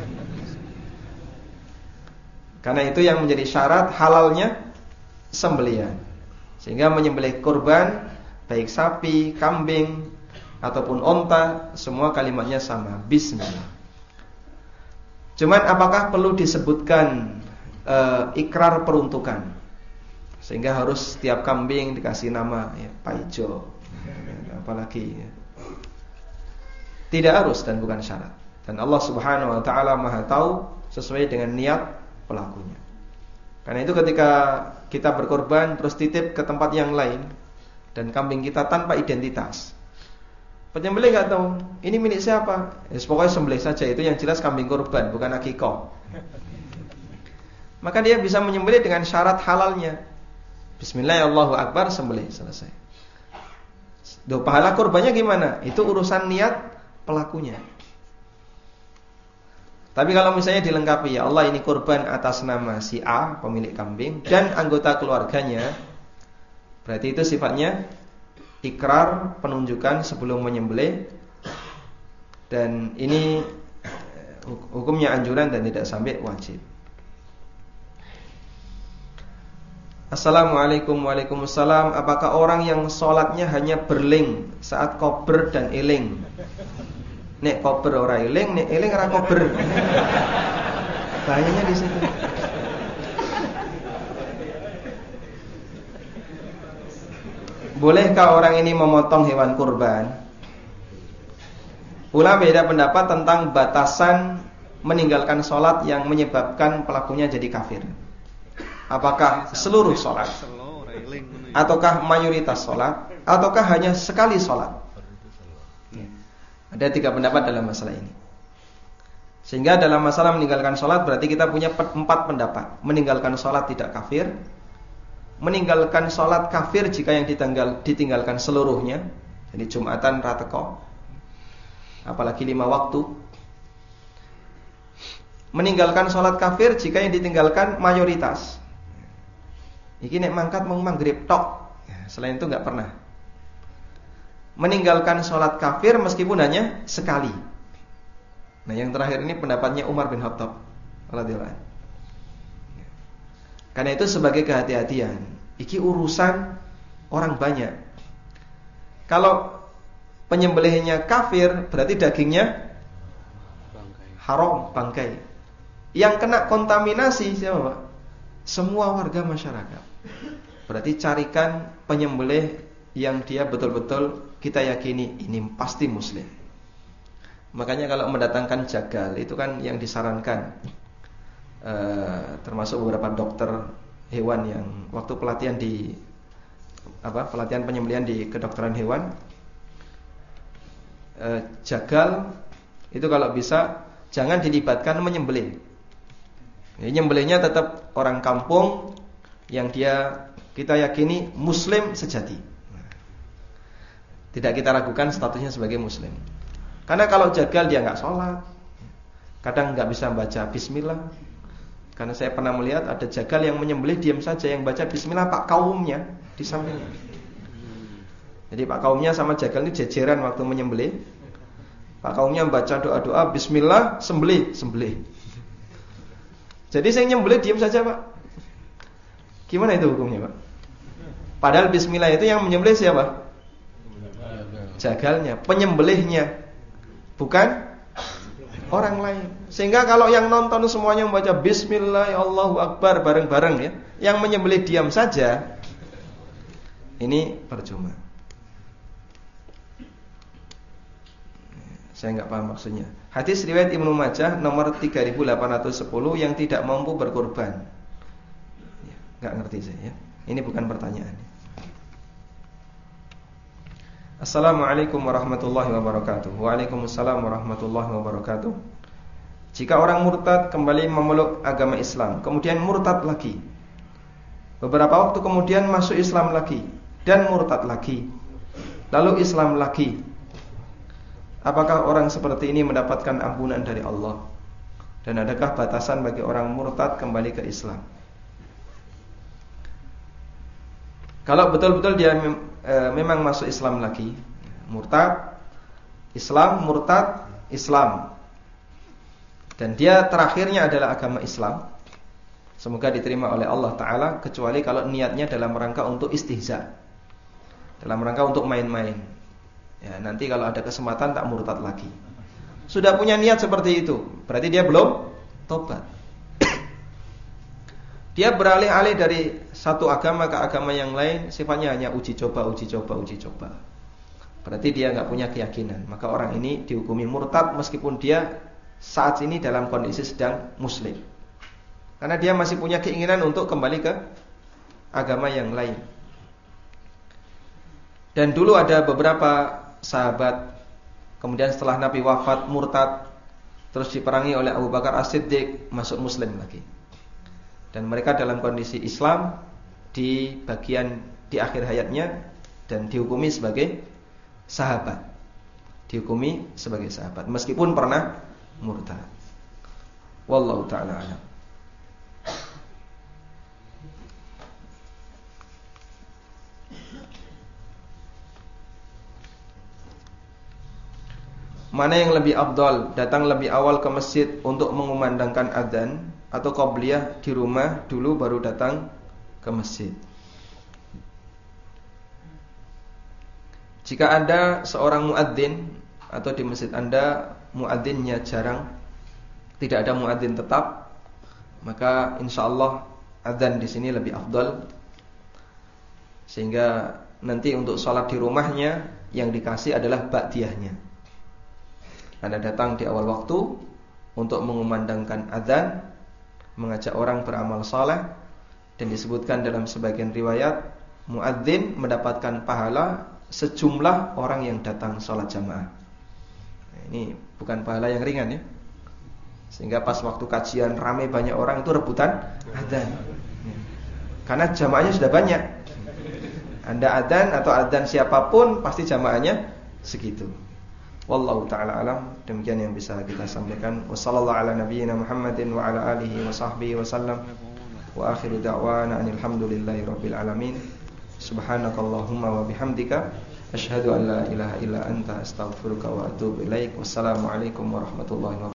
Karena itu yang menjadi syarat halalnya sembelihan. Sehingga menyembelih kurban, baik sapi, kambing ataupun onta, semua kalimatnya sama, bismillah. Cuman apakah perlu disebutkan e, ikrar peruntukan, sehingga harus setiap kambing dikasih nama ya, Paijo, apalagi ya. Tidak harus dan bukan syarat. Dan Allah subhanahu wa ta'ala maha tahu sesuai dengan niat pelakunya. Karena itu ketika kita berkorban terus titip ke tempat yang lain dan kambing kita tanpa identitas, penyembelih nggak tahu ini milik siapa, ya, pokoknya sembelih saja, itu yang jelas kambing korban bukan akikah. Maka dia bisa menyembelih dengan syarat halalnya. Bismillah, Allahu Akbar, sembelih, selesai. Duh, pahala korbannya gimana? Itu urusan niat pelakunya. Tapi kalau misalnya dilengkapi, ya Allah ini korban atas nama si A, pemilik kambing, dan anggota keluarganya, berarti itu sifatnya ikrar, penunjukan sebelum menyembelih. Dan ini hukumnya anjuran dan tidak sampai wajib. Assalamualaikum. Waalaikumsalam. Apakah orang yang sholatnya hanya berling saat kober dan eling? Nek kober ora eling, nek eling ora kober. Bahayanya di situ. Bolehkah orang ini memotong hewan kurban? Ulama beda pendapat tentang batasan meninggalkan sholat yang menyebabkan pelakunya jadi kafir. Apakah seluruh sholat, ataukah mayoritas sholat, ataukah hanya sekali sholat? Ada tiga pendapat dalam masalah ini. Sehingga dalam masalah meninggalkan sholat berarti kita punya empat pendapat. Meninggalkan sholat tidak kafir, meninggalkan sholat kafir jika yang ditinggal, ditinggalkan seluruhnya, jadi Jumatan rateko, apalagi lima waktu. Meninggalkan sholat kafir jika yang ditinggalkan mayoritas. Iki nek mangkat mau maghrib tok, selain itu nggak pernah. Meninggalkan sholat kafir meskipun hanya sekali. Nah yang terakhir ini pendapatnya Umar bin Khattab radhiyallahu anhu. Karena itu sebagai kehati-hatian. Iki urusan orang banyak. Kalau penyembelihnya kafir berarti dagingnya haram bangkai. Yang kena kontaminasi siapa, Pak? Semua warga masyarakat. Berarti carikan penyembelih yang dia betul-betul kita yakini ini pasti muslim. Makanya kalau mendatangkan jagal itu kan yang disarankan, e, termasuk beberapa dokter hewan yang waktu pelatihan di apa pelatihan penyembelihan di kedokteran hewan, e, jagal itu kalau bisa jangan dilibatkan menyembelih. Ya, nyembelihnya tetap orang kampung yang dia kita yakini muslim sejati. Tidak kita ragukan statusnya sebagai muslim. Karena kalau jagal dia nggak sholat, kadang nggak bisa baca bismillah. Karena saya pernah melihat ada jagal yang menyembelih diam saja, yang baca bismillah pak kaumnya di sampingnya. Jadi pak kaumnya sama jagal ini jejeran waktu menyembelih. Pak kaumnya baca doa-doa bismillah, sembelih, sembelih. Jadi saya nyembelih diam saja pak. Gimana itu hukumnya pak? Padahal bismillah itu yang menyembelih siapa? Jagalnya, penyembelihnya, bukan orang lain. Sehingga kalau yang nonton semuanya membaca bismillah, Allahu akbar bareng-bareng ya, yang menyembelih diam saja, ini percuma. Saya enggak paham maksudnya. Hadis riwayat Ibnu Majah nomor tiga ribu delapan ratus sepuluh yang tidak mampu berkorban. Ya, enggak ngerti saya ya. Ini bukan pertanyaan. Assalamualaikum warahmatullahi wabarakatuh. Waalaikumsalam warahmatullahi wabarakatuh. Jika orang murtad kembali memeluk agama Islam, kemudian murtad lagi, beberapa waktu kemudian masuk Islam lagi, dan murtad lagi, lalu Islam lagi, apakah orang seperti ini mendapatkan ampunan dari Allah? Dan adakah batasan bagi orang murtad kembali ke Islam? Kalau betul-betul dia e, memang masuk Islam lagi, murtad, Islam, murtad, Islam, dan dia terakhirnya adalah agama Islam, semoga diterima oleh Allah Ta'ala, kecuali kalau niatnya dalam rangka untuk istihza, dalam rangka untuk main-main. Ya, nanti kalau ada kesempatan tak murtad lagi. Sudah punya niat seperti itu, berarti dia belum tobat. Dia beralih-alih dari satu agama ke agama yang lain, sifatnya hanya uji coba, uji coba, uji coba. Berarti dia nggak punya keyakinan. Maka orang ini dihukumi murtad meskipun dia saat ini dalam kondisi sedang muslim. Karena dia masih punya keinginan untuk kembali ke agama yang lain. Dan dulu ada beberapa sahabat, kemudian setelah Nabi wafat murtad, terus diperangi oleh Abu Bakar As-Siddiq, masuk muslim lagi. Dan mereka dalam kondisi Islam di bagian di akhir hayatnya dan dihukumi sebagai sahabat. Dihukumi sebagai sahabat meskipun pernah murtad. Wallahu ta'ala a'lam. Mana yang lebih afdal, datang lebih awal ke masjid untuk mengumandangkan adzan atau qabliyah di rumah dulu baru datang ke masjid? Jika Anda seorang muadzin atau di masjid Anda muadzinnya jarang, tidak ada muadzin tetap, maka insyaallah adzan di sini lebih afdal. Sehingga nanti untuk sholat di rumahnya yang dikasih adalah ba'diyahnya. Anda datang di awal waktu untuk mengumandangkan adzan, mengajak orang beramal saleh, dan disebutkan dalam sebagian riwayat muadzin mendapatkan pahala sejumlah orang yang datang sholat jamaah. Nah, ini bukan pahala yang ringan ya. Sehingga pas waktu kajian ramai banyak orang itu rebutan adzan. Karena jamaahnya sudah banyak. Anda adzan atau adzan siapapun pasti jamaahnya segitu. Wallahu ta'ala alam. Demikian yang bisa kita sampaikan. Wassallallahu ala nabiyyina Muhammadin wa ala alihi wa sahbihi wa sallam. Wa akhiru da'wana alhamdulillahi rabbil alamin. Subhanakallahumma wa bihamdika asyhadu an la ilaha illa anta astaghfiruka wa atubu ilaik. Wassalamualaikum warahmatullahi wabarakatuh.